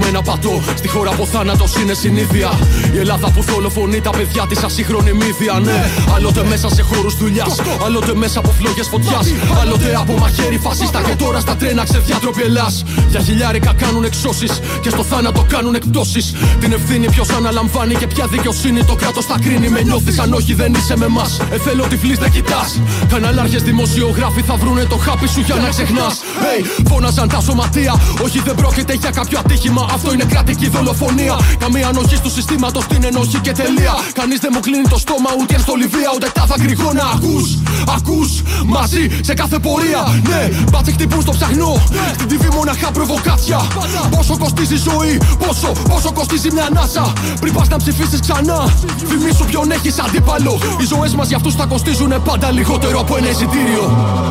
μένα πατώ. Στη χώρα που θάνατος είναι συνήθεια. Η Ελλάδα που δολοφονεί τα παιδιά της ασύγχρονη μύθια. Ναι, άλλοτε μέσα σε χώρους δουλειάς, άλλοτε μέσα από φλόγες φωτιάς, άλλοτε από μαχαίρι φασίστα. Και τώρα στα τρένα ξεδιάτροποι Ελλάς. Για χιλιάρικα κάνουν εξώσεις και στο θάνατο κάνουν εκπτώσεις. Την ευθύνη ποιος αναλαμβάνει και ποια δικαιοσύνη το κράτος θα κρίνει. Με νιώθεις αν όχι δεν είσαι με μας. Θέλω τυφλής δεν κοιτάς. Καναλάρχες δημοσιογράφοι θα βρούνε το χάπι σου για να ξεχνάς. Hey, φώναζαν τα σωματεία. Όχι δεν πρόκειται για κάποιο ατύχημα. Αυτό είναι κρατική δολοφονία. Καμία ανοχή του συστήματος την ενοχή και τελεία. Κανείς δεν μου κλείνει το στόμα ούτε στο Λιβύα ούτε τα δακρυγόνα. Ακούς μαζί σε κάθε πορεία. Ναι, μπάτσοι χτυπούν στο ψαχνό. Στην TV μοναχά προβοκάτσια. Πόσο κοστίζει η ζωή, πόσο κοστίζει μια ανάσα. Πριν πας να ψηφίσεις ξανά, θυμήσου ποιον έχεις αντίπαλο. Οι ζωές μας για αυτούς θα κοστίζουν πάντα λιγότερο από ένα εισιτήριο.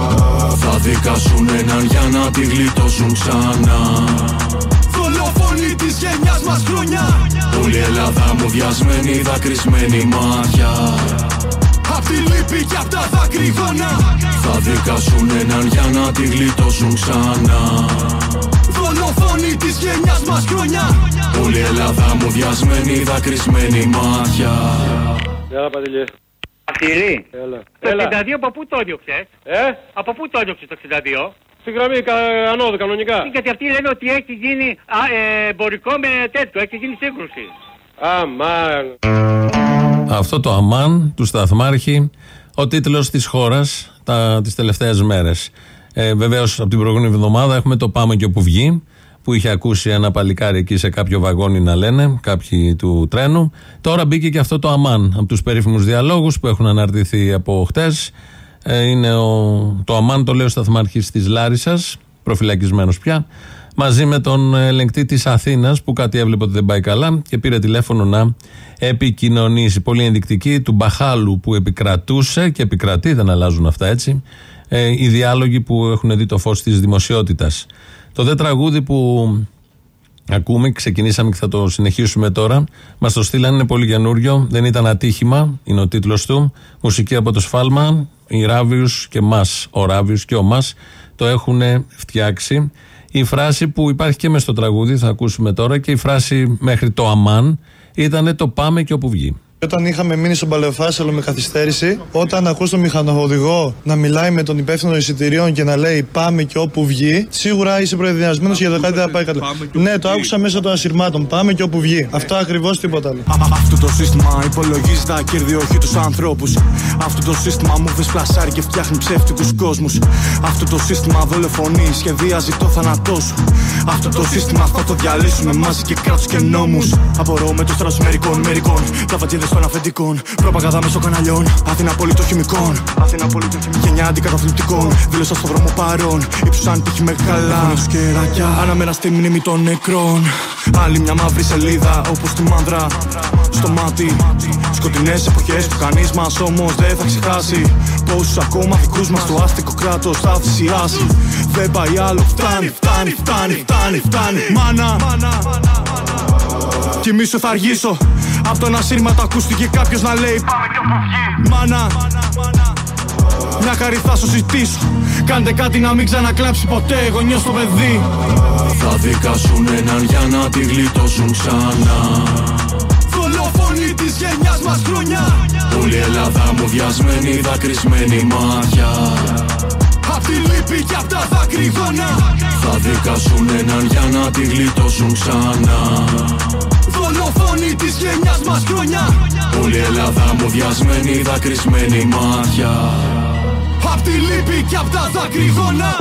Θα δικάσουν έναν για να τη γλιτώσουν ξανά. Δολοφόνοι της γενιάς μας χρόνια. Όλη η Ελλάδα μου διασμένη, δακρυσμένη μάτια. Απ' τη λύπη και απ' τα δακρυγόνα. Θα δικάσουν έναν για να τη γλιτώσουν ξανά. Δολοφόνοι της γενιάς μας χρόνια. Όλη η Ελλάδα μου διασμένη, δακρυσμένη μάτια. Έλα Παντελή. Αρτηρή. Το 62 από πού το έδιωξες? Από πού το έδιωξες το 62? Στη γραμμή ανώδου κανονικά. Γιατί αυτοί λένε ότι έχει γίνει εμπορικό με τέτοιο, έχει γίνει σύγκρουση. Αμάν. Αυτό το αμάν του Σταθμάρχη, ο τίτλος της χώρας τις τελευταίες μέρες. Βεβαίως από την προηγούμενη εβδομάδα έχουμε το Πάμε και όπου βγει, που είχε ακούσει ένα παλικάρι εκεί σε κάποιο βαγόνι να λένε, κάποιοι του τρένου. Τώρα μπήκε και αυτό το αμάν από τους περίφημους διαλόγους που έχουν αναρτηθεί από χτες. Είναι το αμάν, το λέει ο Σταθμάρχης της Λάρισσας, προφυλακισμένος πια, μαζί με τον ελεγκτή της Αθήνας που κάτι έβλεπε ότι δεν πάει καλά και πήρε τηλέφωνο να επικοινωνήσει. Πολύ ενδεικτική του μπαχάλου που επικρατούσε και επικρατεί, δεν αλλάζουν αυτά έτσι, οι διάλογοι που έχουν δει το φως της δημοσιότητας. Το δε τραγούδι που ακούμε, ξεκινήσαμε και θα το συνεχίσουμε τώρα, μας το στείλαν, είναι πολύ καινούριο, δεν ήταν ατύχημα, είναι ο τίτλος του, μουσική από το Σφάλμα, η Ράβιους και μας, ο Ράβιους και ο μας το έχουν φτιάξει. Η φράση που υπάρχει και μες στο τραγούδι, θα ακούσουμε τώρα, και η φράση μέχρι το αμάν ήταν το πάμε και όπου βγει. Όταν είχαμε μείνει στον Παλαιοφάσαλο με καθυστέρηση, όταν ακούς τον μηχανοδηγό να μιλάει με τον υπεύθυνο εισιτηρίων και να λέει πάμε και όπου βγει, σίγουρα είσαι προεδριασμένος για το κάτι θα πάει καλά. Ναι, το άκουσα μέσω των ασυρμάτων. Πάμε και όπου βγει. Αυτό ακριβώς, τίποτα άλλο. Αυτό το σύστημα υπολογίζει τα κέρδη, όχι τους ανθρώπους. Αυτό το σύστημα μου πλασάρει και φτιάχνει ψεύτικους κόσμους. Αυτό το σύστημα δολοφονεί, σχεδιάζει το θάνατό σου. Αυτό το σύστημα θα το διαλύσουμε μαζί και κράτους και νόμους. Απορώ με τους τράσους μερικών. Τα βατζίδες των αφεντικών, προπαγάνδα μέσω καναλιών. Αθήνα απόλυτο χημικών. Γενιά αντικαταθλιπτικών. Δήλωσα στο δρόμο παρόν. Υψουσαν τύχη μεγάλα. Αναμένα στη μνήμη των νεκρών. Άλλη μια μαύρη σελίδα όπως τη μάνδρα. Στο μάτι. Σκοτεινές εποχές που κανείς μας όμως δεν θα ξεχάσει. Πόσους ακόμα δικούς μας το άστικο κράτος θα θυσιάσει. Δεν πάει άλλο. Φτάνει. Μάνα. Κοιμήσου θα αργήσω. Απ' τον ασύρματο ακούστηκε κάποιος να λέει πάμε και όπου βγει. Μάνα. Μια χαρή θα σου ζητήσω. Κάντε κάτι να μην ξανακλάψει ποτέ γονιός στο παιδί. Θα δικάσουν έναν για να τη γλιτώσουν ξανά. Δολοφόνοι της γενιάς μας χρόνια. Όλη η Ελλάδα μου διασμένη, δακρυσμένη μάτια. Απ' τη λύπη και απ' τα δακρυγόνα. Θα δικάσουν έναν για να τη γλιτώσουν ξανά. Δολοφόνοι της γενιάς μας χρόνια. Όλη η Ελλάδα μου διασμένη, δακρυσμένη μάτια. Απ' τη λύπη και απ' τα δακρυγόνα.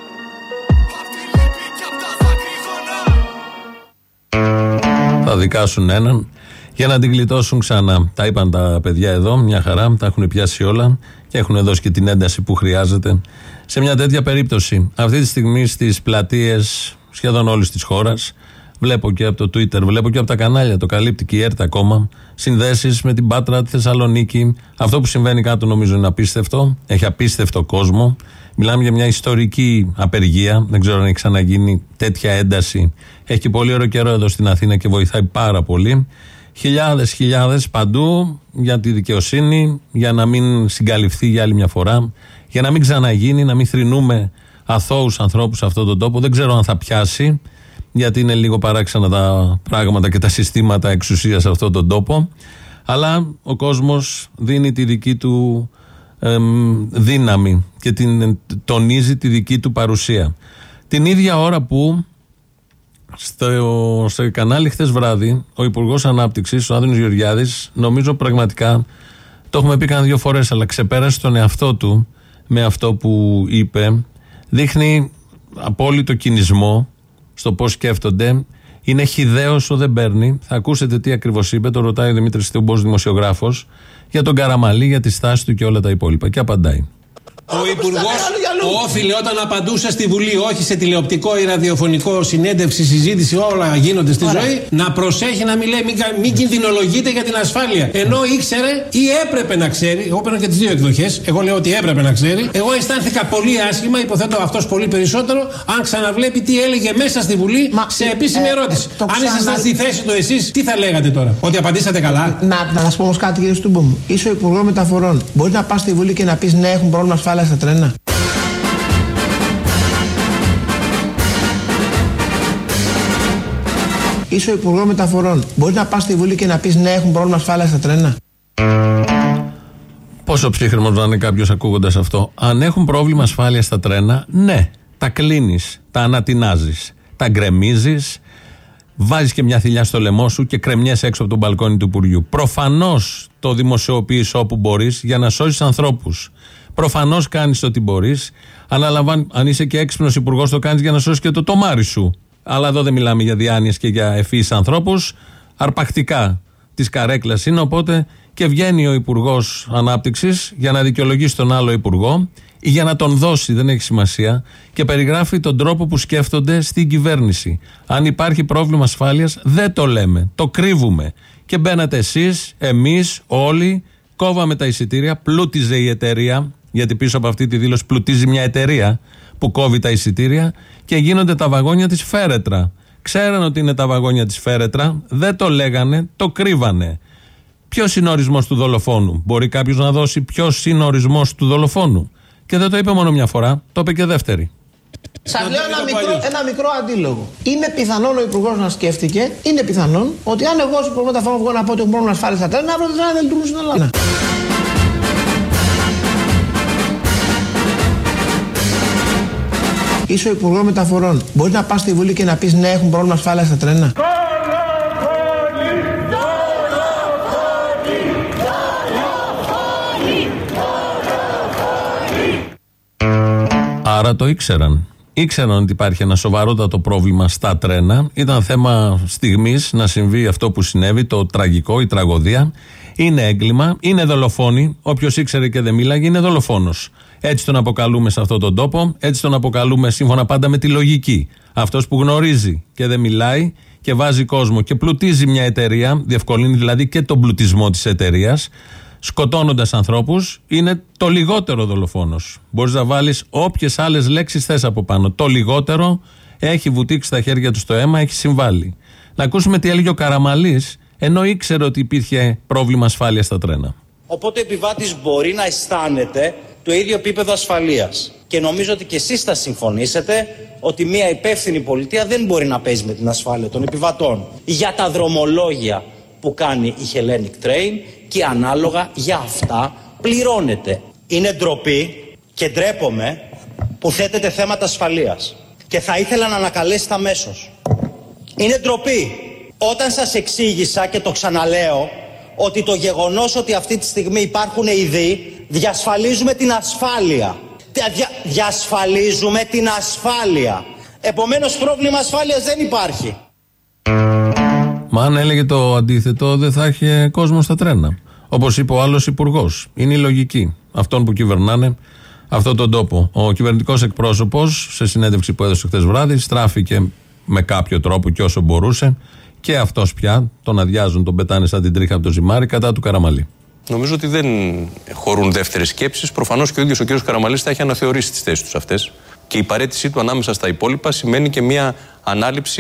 Θα δικάσουν έναν για να την γλιτώσουν ξανά. Τα είπαν τα παιδιά εδώ, μια χαρά, τα έχουν πιάσει όλα και έχουν δώσει και την ένταση που χρειάζεται σε μια τέτοια περίπτωση. Αυτή τη στιγμή στις πλατείες σχεδόν όλης της χώρας, βλέπω και από το Twitter, βλέπω και από τα κανάλια, το καλύπτει και η ΕΡΤ ακόμα, συνδέσεις με την Πάτρα, τη Θεσσαλονίκη. Αυτό που συμβαίνει κάτω νομίζω είναι απίστευτο, έχει απίστευτο κόσμο. Μιλάμε για μια ιστορική απεργία, δεν ξέρω αν έχει ξαναγίνει τέτοια ένταση. Έχει και πολύ ωραίο καιρό εδώ στην Αθήνα και βοηθάει πάρα πολύ. Χιλιάδες παντού για τη δικαιοσύνη, για να μην συγκαλυφθεί για άλλη μια φορά, για να μην ξαναγίνει, να μην θρηνούμε αθώους ανθρώπους σε αυτόν τον τόπο. Δεν ξέρω αν θα πιάσει. γιατί είναι λίγο παράξενα τα πράγματα και τα συστήματα εξουσίας σε αυτόν τον τόπο. Αλλά ο κόσμος δίνει τη δική του δύναμη και τονίζει τη δική του παρουσία. Την ίδια ώρα που στο κανάλι χθες βράδυ ο Υπουργός Ανάπτυξης, ο Άδωνης Γεωργιάδης, νομίζω πραγματικά, το έχουμε πει κανένα 2 φορές, αλλά ξεπέρασε τον εαυτό του με αυτό που είπε. Δείχνει απόλυτο κινησμό στο πώς σκέφτονται. Είναι χυδαίο όσο δεν παίρνει. Θα ακούσετε τι ακριβώς είπε. Το ρωτάει ο Δημήτρης Τιούμπος, δημοσιογράφος, για τον Καραμαλή, για τη στάση του και όλα τα υπόλοιπα. Και απαντάει. Ο Υπουργός όφιλε όταν απαντούσε στη Βουλή, όχι σε τηλεοπτικό ή ραδιοφωνικό συνέντευξη, συζήτηση, όλα γίνονται στη ζωή, να προσέχει να μην λέει, μην κινδυνολογείτε για την ασφάλεια. Ενώ ήξερε ή έπρεπε να ξέρει, εγώ παίρνω και τις 2 εκδοχές, εγώ λέω ότι έπρεπε να ξέρει. Εγώ αισθάνθηκα πολύ άσχημα, υποθέτω αυτός πολύ περισσότερο, αν ξαναβλέπει τι έλεγε μέσα στη Βουλή σε επίσημη ερώτηση. Αν ήσασταν στη θέση του εσείς, τι θα λέγατε τώρα, ότι απαντήσατε καλά? Να σας πω όμως κάτι, κύριε Στούμπο μου. Είσαι ο Υπουργός Μεταφορών. Μπορεί να πας στη Βουλή και να πεις ναι, έχουν πρόβλημα ασφάλεια στα τρένα? Είσαι ο Υπουργός Μεταφορών. Μπορεί να πας στη Βουλή και να πεις ναι, έχουν πρόβλημα ασφάλεια στα τρένα? Πόσο ψύχρεμος να είναι κάποιος ακούγοντας αυτό? Αν έχουν πρόβλημα ασφάλεια στα τρένα, ναι, τα κλείνεις, τα ανατινάζεις, τα γκρεμίζεις, βάζεις και μια θηλιά στο λαιμό σου και κρεμιέσαι έξω από τον μπαλκόνι του Υπουργείου. Προφανώς το δημοσιοποιείς όπου μπορείς για να σώσεις ανθρώπους. Προφανώς κάνεις ό,τι μπορείς. Αν είσαι και έξυπνος υπουργός, το κάνεις για να σώσεις και το τομάρι σου. Αλλά εδώ δεν μιλάμε για διάνοιες και για ευφύης ανθρώπους. Αρπακτικά της καρέκλας είναι. Οπότε και βγαίνει ο Υπουργός Ανάπτυξης για να δικαιολογήσει τον άλλο υπουργό ή για να τον δώσει, δεν έχει σημασία, και περιγράφει τον τρόπο που σκέφτονται στην κυβέρνηση. Αν υπάρχει πρόβλημα ασφάλειας, δεν το λέμε, το κρύβουμε. Και μπαίνατε εσείς, εμείς, όλοι, κόβαμε τα εισιτήρια, πλούτιζε η εταιρεία, γιατί πίσω από αυτή τη δήλωση πλουτίζει μια εταιρεία που κόβει τα εισιτήρια, και γίνονται τα βαγόνια της Φέρετρα. Ξέραν ότι είναι τα βαγόνια της Φέρετρα, δεν το λέγανε, το κρύβανε. Ποιος είναι ο ορισμός του δολοφόνου? Μπορεί κάποιος να δώσει ποιος είναι ο ορισμός του δολοφόνου? Και δεν το είπε μόνο μια φορά, το είπε και δεύτερη. Σας λέω ένα μικρό αντίλογο. Είναι πιθανόν ο Υπουργός να σκέφτηκε, είναι πιθανόν ότι αν εγώ ως Υπουργός Μεταφορών βγω να πω ότι έχουν πρόβλημα ασφάλειας στα τρένα, αύριο τα τρένα δεν λειτουργούν στην Ελλάδα. Είσαι ο Υπουργός Μεταφορών. Μπορεί να πας στη Βουλή και να πεις ναι, έχουν πρόβλημα ασφάλειας στα τρένα? Άρα το ήξεραν. Ήξεραν ότι υπάρχει ένα σοβαρότατο πρόβλημα στα τρένα. Ήταν θέμα στιγμής να συμβεί αυτό που συνέβη, το τραγικό, η τραγωδία. Είναι έγκλημα, είναι δολοφόνοι. Όποιος ήξερε και δεν μίλαγε είναι δολοφόνος. Έτσι τον αποκαλούμε σε αυτόν τον τόπο, έτσι τον αποκαλούμε σύμφωνα πάντα με τη λογική. Αυτός που γνωρίζει και δεν μιλάει και βάζει κόσμο και πλουτίζει μια εταιρεία, διευκολύνει δηλαδή και τον πλουτισμό της εταιρείας, σκοτώνοντας ανθρώπους, είναι το λιγότερο δολοφόνος. Μπορείς να βάλεις όποιες άλλες λέξεις θες από πάνω. Το λιγότερο, έχει βουτήξει τα χέρια του στο αίμα, έχει συμβάλει. Να ακούσουμε τι έλεγε ο Καραμαλής, ενώ ήξερε ότι υπήρχε πρόβλημα ασφάλειας στα τρένα. Οπότε ο επιβάτης μπορεί να αισθάνεται το ίδιο επίπεδο ασφαλείας. Και νομίζω ότι και εσείς θα συμφωνήσετε ότι μια υπεύθυνη πολιτεία δεν μπορεί να παίζει με την ασφάλεια των επιβατών. Για τα δρομολόγια που κάνει η Hellenic Train και ανάλογα για αυτά πληρώνεται. Είναι ντροπή και ντρέπομαι που θέτετε θέματα ασφαλείας. Και θα ήθελα να ανακαλέσετε αμέσως. Είναι ντροπή όταν σας εξήγησα και το ξαναλέω ότι το γεγονός ότι αυτή τη στιγμή υπάρχουν ειδοί διασφαλίζουμε την ασφάλεια. Διασφαλίζουμε την ασφάλεια. Επομένως πρόβλημα ασφάλειας δεν υπάρχει. Μα αν έλεγε το αντίθετο δεν θα είχε κόσμο στα τρένα. Όπως είπε ο άλλος υπουργός. Είναι η λογική αυτών που κυβερνάνε αυτόν τον τόπο. Ο κυβερνητικός εκπρόσωπος σε συνέντευξη που έδωσε χθες βράδυ στράφηκε με κάποιο τρόπο και όσο μπορούσε, και αυτός πια τον αδειάζουν, τον πετάνε σαν την τρίχα από το ζυμάρι, κατά του Καραμαλή. Νομίζω ότι δεν χωρούν δεύτερες σκέψεις. Προφανώς και ο ίδιος ο κ. Καραμαλής θα έχει αναθεωρήσει τις θέσεις τους αυτές. Και η παραίτησή του ανάμεσα στα υπόλοιπα σημαίνει και μια ανάληψη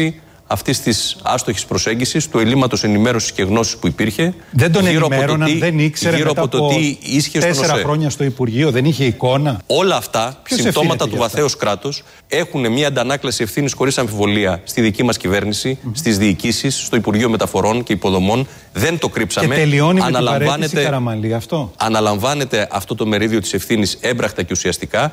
αυτής της άστοχης προσέγγισης, του ελλείμματος ενημέρωσης και γνώσης που υπήρχε. Δεν τον ενημέρωναν, δεν ήξερε μετά από 4 χρόνια στο Υπουργείο, δεν είχε εικόνα. Όλα αυτά, συμπτώματα του βαθέως κράτους, έχουν μια αντανάκλαση ευθύνης χωρίς αμφιβολία στη δική μας κυβέρνηση, στις διοικήσεις, στο Υπουργείο Μεταφορών και Υποδομών. Δεν το κρύψαμε. Και τελειώνει με την παρέτηση Καραμανλή αυτό. Αναλαμβάνεται αυτό το μερίδιο της ευθύνης έμπρακτα και ουσιαστικά.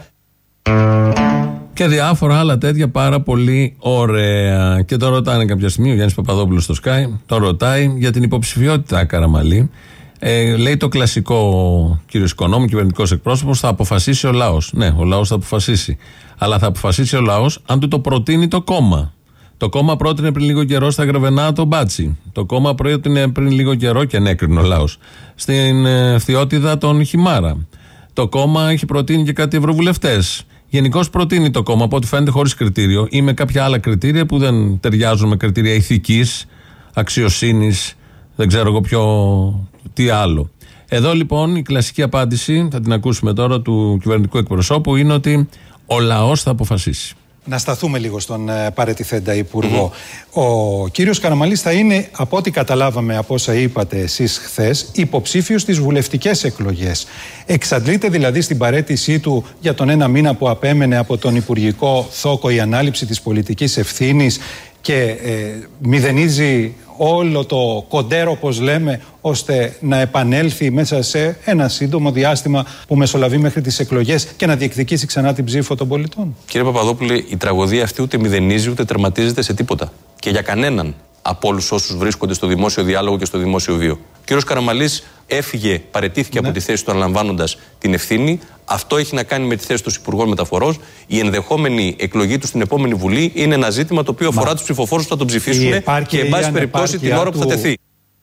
Και διάφορα άλλα τέτοια πάρα πολύ ωραία. Και το ρωτάνε κάποια στιγμή ο Γιάννης Παπαδόπουλος στο Sky, το ρωτάει για την υποψηφιότητα Καραμανλή. Λέει το κλασικό κύριος Οικονόμου, κυβερνητικός εκπρόσωπος, θα αποφασίσει ο λαός. Ναι, ο λαός θα αποφασίσει. Αλλά θα αποφασίσει ο λαός αν του το προτείνει το κόμμα. Το κόμμα πρότεινε πριν λίγο καιρό στα Γρεβενά τον Μπάτσι. Το κόμμα πρότεινε πριν λίγο καιρό και ενέκρινε ο λαός στην Φθιώτιδα τον Χιμάρα. Το κόμμα έχει προτείνει και κάτι ευρωβουλευτές. Γενικώς προτείνει το κόμμα, από ό,τι φαίνεται χωρίς κριτήριο ή με κάποια άλλα κριτήρια που δεν ταιριάζουν με κριτήρια ηθικής, αξιοσύνης, δεν ξέρω εγώ τι άλλο. Εδώ λοιπόν η κλασική απάντηση, θα την ακούσουμε τώρα, του κυβερνητικού εκπροσώπου είναι ότι ο λαός θα αποφασίσει. Να σταθούμε λίγο στον παρετηθέντα Υπουργό. Ο κύριος Καραμανλής θα είναι, από ό,τι καταλάβαμε από όσα είπατε εσείς χθες, υποψήφιος στις βουλευτικές εκλογές. Εξαντλείται δηλαδή στην παρέτησή του για τον 1 μήνα που απέμενε από τον υπουργικό θόκο η ανάληψη της πολιτικής ευθύνης και μηδενίζει όλο το κοντέρο, όπως λέμε, ώστε να επανέλθει μέσα σε ένα σύντομο διάστημα που μεσολαβεί μέχρι τις εκλογές και να διεκδικήσει ξανά την ψήφο των πολιτών. Κύριε Παπαδόπουλε, η τραγωδία αυτή ούτε μηδενίζει ούτε τερματίζεται σε τίποτα. Και για κανέναν από όλους όσους βρίσκονται στο δημόσιο διάλογο και στο δημόσιο βίο. Ο κύριος Καραμανλής έφυγε, παραιτήθηκε από τη θέση του αναλαμβάνοντας την ευθύνη. Αυτό έχει να κάνει με τη θέση του Υπουργών Μεταφορών. Η ενδεχόμενη εκλογή του στην επόμενη Βουλή είναι ένα ζήτημα το οποίο αφορά τους ψηφοφόρους που θα τον ψηφίσουν και, εν πάση περιπτώσει, την ώρα που θα τεθεί.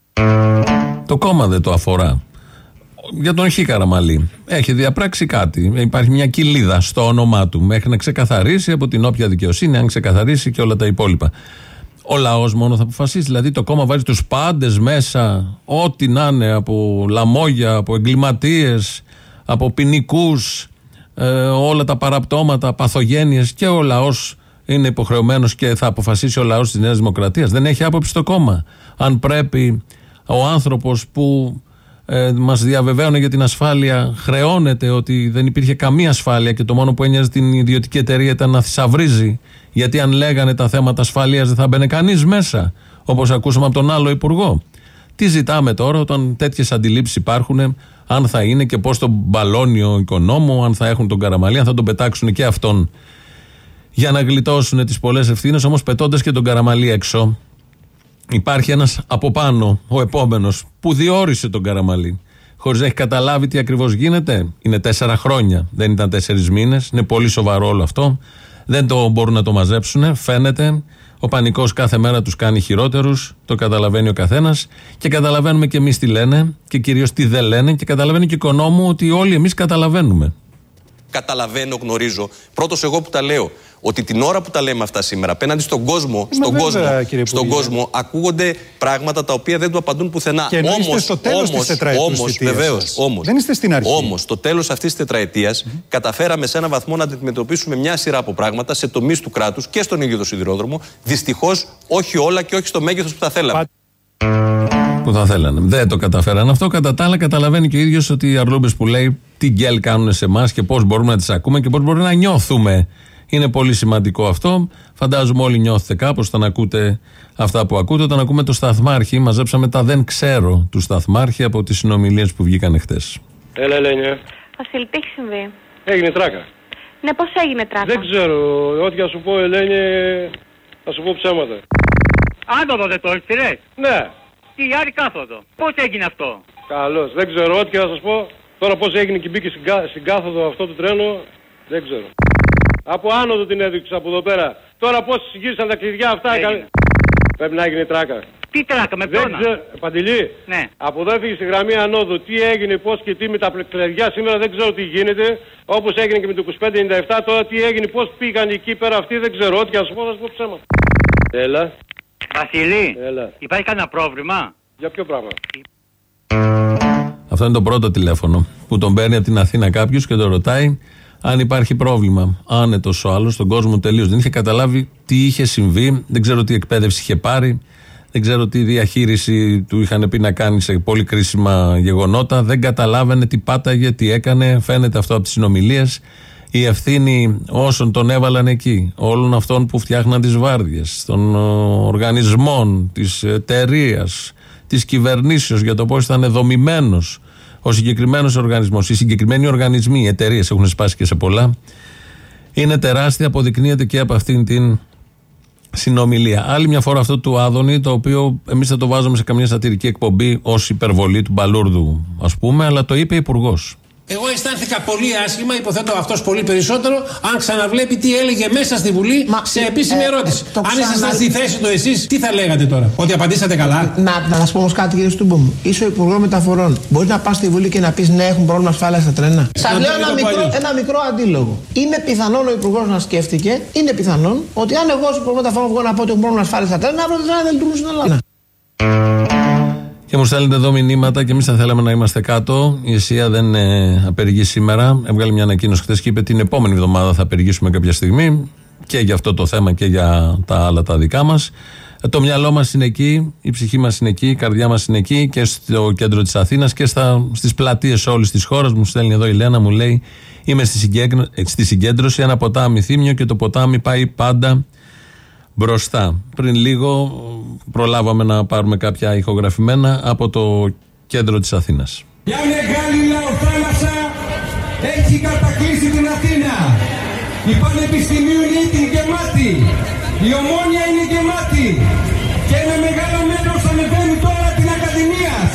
Το κόμμα δεν το αφορά. Για τον Χ. Καραμανλή. Έχει διαπράξει κάτι. Υπάρχει μια κοιλίδα στο όνομά του μέχρι να ξεκαθαρίσει από την όποια δικαιοσύνη, αν ξεκαθαρίσει και όλα τα υπόλοιπα. Ο λαός μόνο θα αποφασίσει. Δηλαδή το κόμμα βάζει τους πάντες μέσα, ό,τι να είναι, από λαμόγια, από εγκληματίες, από ποινικούς, όλα τα παραπτώματα, παθογένειες, και ο λαός είναι υποχρεωμένος και θα αποφασίσει ο λαός της Νέας Δημοκρατίας. Δεν έχει άποψη το κόμμα. Αν πρέπει ο άνθρωπος που μας διαβεβαίωνε για την ασφάλεια χρεώνεται ότι δεν υπήρχε καμία ασφάλεια και το μόνο που ένοιαζε την ιδιωτική εταιρεία ήταν να θησαυρίζει, γιατί αν λέγανε τα θέματα ασφαλείας δεν θα μπαινε κανείς μέσα, όπως ακούσαμε από τον άλλο υπουργό. Τι ζητάμε τώρα όταν τέτοιες αντιλήψεις υπάρχουν, αν θα είναι και πώς τον μπαλώνει ο Οικονόμου, αν θα έχουν τον Καραμανλή, αν θα τον πετάξουν και αυτόν για να γλιτώσουν τις πολλές ευθύνες, όμως πετώντας και τον Καραμανλή έξω. Υπάρχει ένας από πάνω, ο επόμενος, που διόρισε τον Καραμανλή, χωρίς να έχει καταλάβει τι ακριβώς γίνεται. Είναι 4 χρόνια, δεν ήταν 4 μήνες. Είναι πολύ σοβαρό όλο αυτό. Δεν το μπορούν να το μαζέψουν, φαίνεται. Ο πανικός κάθε μέρα τους κάνει χειρότερους. Το καταλαβαίνει ο καθένας. Και καταλαβαίνουμε και εμείς τι λένε, και κυρίως τι δεν λένε. Και καταλαβαίνει και ο Οικονόμου ότι όλοι εμείς καταλαβαίνουμε. Καταλαβαίνω, γνωρίζω. Πρώτος εγώ που τα λέω. Ότι την ώρα που τα λέμε αυτά σήμερα, απέναντι στον κόσμο, ακούγονται πράγματα τα οποία δεν του απαντούν πουθενά. Και είστε στο τέλος της τετραετίας. Βεβαίως. Δεν είστε στην αρχή. Όμως, στο τέλος αυτής της τετραετίας, καταφέραμε σε έναν βαθμό να αντιμετωπίσουμε μια σειρά από πράγματα σε τομείς του κράτους και στον ίδιο το σιδηρόδρομο. Δυστυχώς, όχι όλα και όχι στο μέγεθος που θα θέλαμε. Που θα θέλανε. Δεν το καταφέραν αυτό. Κατά τα άλλα, καταλαβαίνει και ο ίδιος ότι οι αρλούμπες που λέει τι γκέλ κάνουν σε εμάς και πώς μπορούμε να τις ακούμε και πώς μπορούμε να νιώθουμε. Είναι πολύ σημαντικό αυτό. Φαντάζομαι όλοι νιώθετε κάπως όταν ακούτε αυτά που ακούτε. Όταν ακούμε το Σταθμάρχη, μαζέψαμε τα δεν ξέρω του Σταθμάρχη από τις συνομιλίες που βγήκαν χτες. Έλα, Ελένια. Βασίλη, τι έχει συμβεί? Έγινε τράκα. Ναι, πώς έγινε τράκα? Δεν ξέρω. Ό,τι θα σου πω, Ελένια, θα σου πω ψέματα. Άνοδο δεν το έχεις? Ναι. Τι άλλη κάθοδο? Πώς έγινε αυτό? Καλώς. Δεν ξέρω. Ό,τι και θα σας πω. Τώρα πώς έγινε και μπήκε στην κάθοδο αυτό το τρένο, δεν ξέρω. Από άνοδο την έδειξα από εδώ πέρα. Τώρα πώς γύρισαν τα κλειδιά αυτά. Πρέπει να έγινε τράκα. Τι τράκα, με ποιον? Παντελή. Ναι. Από εδώ έφυγε στη γραμμή ανόδου. Τι έγινε, πώς και τι με τα κλειδιά σήμερα δεν ξέρω τι γίνεται. Όπως έγινε και με το 2597. Τώρα τι έγινε, πώς πήγαν εκεί πέρα αυτοί δεν ξέρω. Ό,τι και θα σου πω, θα σου πω ψέματα. Έλα. Βασιλή, έλα. Υπάρχει κανένα πρόβλημα? Για ποιο πράγμα? Αυτό είναι το πρώτο τηλέφωνο που τον παίρνει από την Αθήνα κάποιος και τον ρωτάει αν υπάρχει πρόβλημα. Άνετος ο άλλος, στον κόσμο τελείως. Δεν είχε καταλάβει τι είχε συμβεί, δεν ξέρω τι εκπαίδευση είχε πάρει, δεν ξέρω τι διαχείριση του είχαν πει να κάνει σε πολύ κρίσιμα γεγονότα. Δεν καταλάβαινε τι πάταγε, τι έκανε. Φαίνεται αυτό από τις συνομιλίες. Η ευθύνη όσων τον έβαλαν εκεί, όλων αυτών που φτιάχναν τις βάρδιες, των οργανισμών, της εταιρείας, της κυβερνήσεως για το πώς ήταν δομημένος ο συγκεκριμένος οργανισμός, οι συγκεκριμένοι οργανισμοί, οι εταιρείες έχουν σπάσει και σε πολλά, είναι τεράστια, αποδεικνύεται και από αυτήν την συνομιλία. Άλλη μια φορά αυτό του Άδωνη, το οποίο εμείς θα το βάζαμε σε καμία σατυρική εκπομπή ως υπερβολή του Μπαλούρδου, ας πούμε, αλλά το είπε υπουργός. Εγώ αισθάνθηκα πολύ άσχημα, υποθέτω αυτός πολύ περισσότερο, αν ξαναβλέπει τι έλεγε μέσα στη Βουλή σε επίσημη ερώτηση. Αν ήσασταν στη θέση του εσείς, τι θα λέγατε τώρα, ότι απαντήσατε καλά? Να σας πω όμως κάτι, κύριε Στούμπο μου. Είσαι ο Υπουργός Μεταφορών. Μπορείς να πας στη Βουλή και να πεις ναι, έχουν πρόβλημα ασφάλειας στα τρένα? Σας λέω ένα μικρό αντίλογο. Είναι πιθανόν ο Υπουργός να σκέφτηκε, είναι πιθανόν ότι αν εγώ ως Υπουργός Μεταφορών βγω να πω ότι έχουν πρόβλημα ασφάλειας στα τρένα, αύριο τα τρένα δεν λειτουργούν στην Ελλάδα. Και μου στέλνετε εδώ μηνύματα και εμείς θα θέλαμε να είμαστε κάτω. Η ΕΣΥΑ δεν απεργεί σήμερα. Έβγαλε μια ανακοίνωση χθες και είπε την επόμενη εβδομάδα θα απεργήσουμε κάποια στιγμή και για αυτό το θέμα και για τα άλλα τα δικά μας. Το μυαλό μας είναι εκεί, η ψυχή μας είναι εκεί, η καρδιά μας είναι εκεί και στο κέντρο της Αθήνας και στις πλατείες όλης της χώρας. Μου στέλνει εδώ η Λένα, μου λέει: είμαι στη συγκέντρωση, ένα ποτάμι Θήμιο και το ποτάμι πάει πάντα μπροστά. Πριν λίγο προλάβαμε να πάρουμε κάποια ηχογραφημένα από το κέντρο της Αθήνας. Μια μεγάλη λαοθάλασσα έχει κατακλείσει την Αθήνα. Η Πανεπιστημίου είναι γεμάτη. Η Ομόνια είναι γεμάτη. Και ένα μεγάλο μέρος ανεβαίνει τώρα την Ακαδημίας.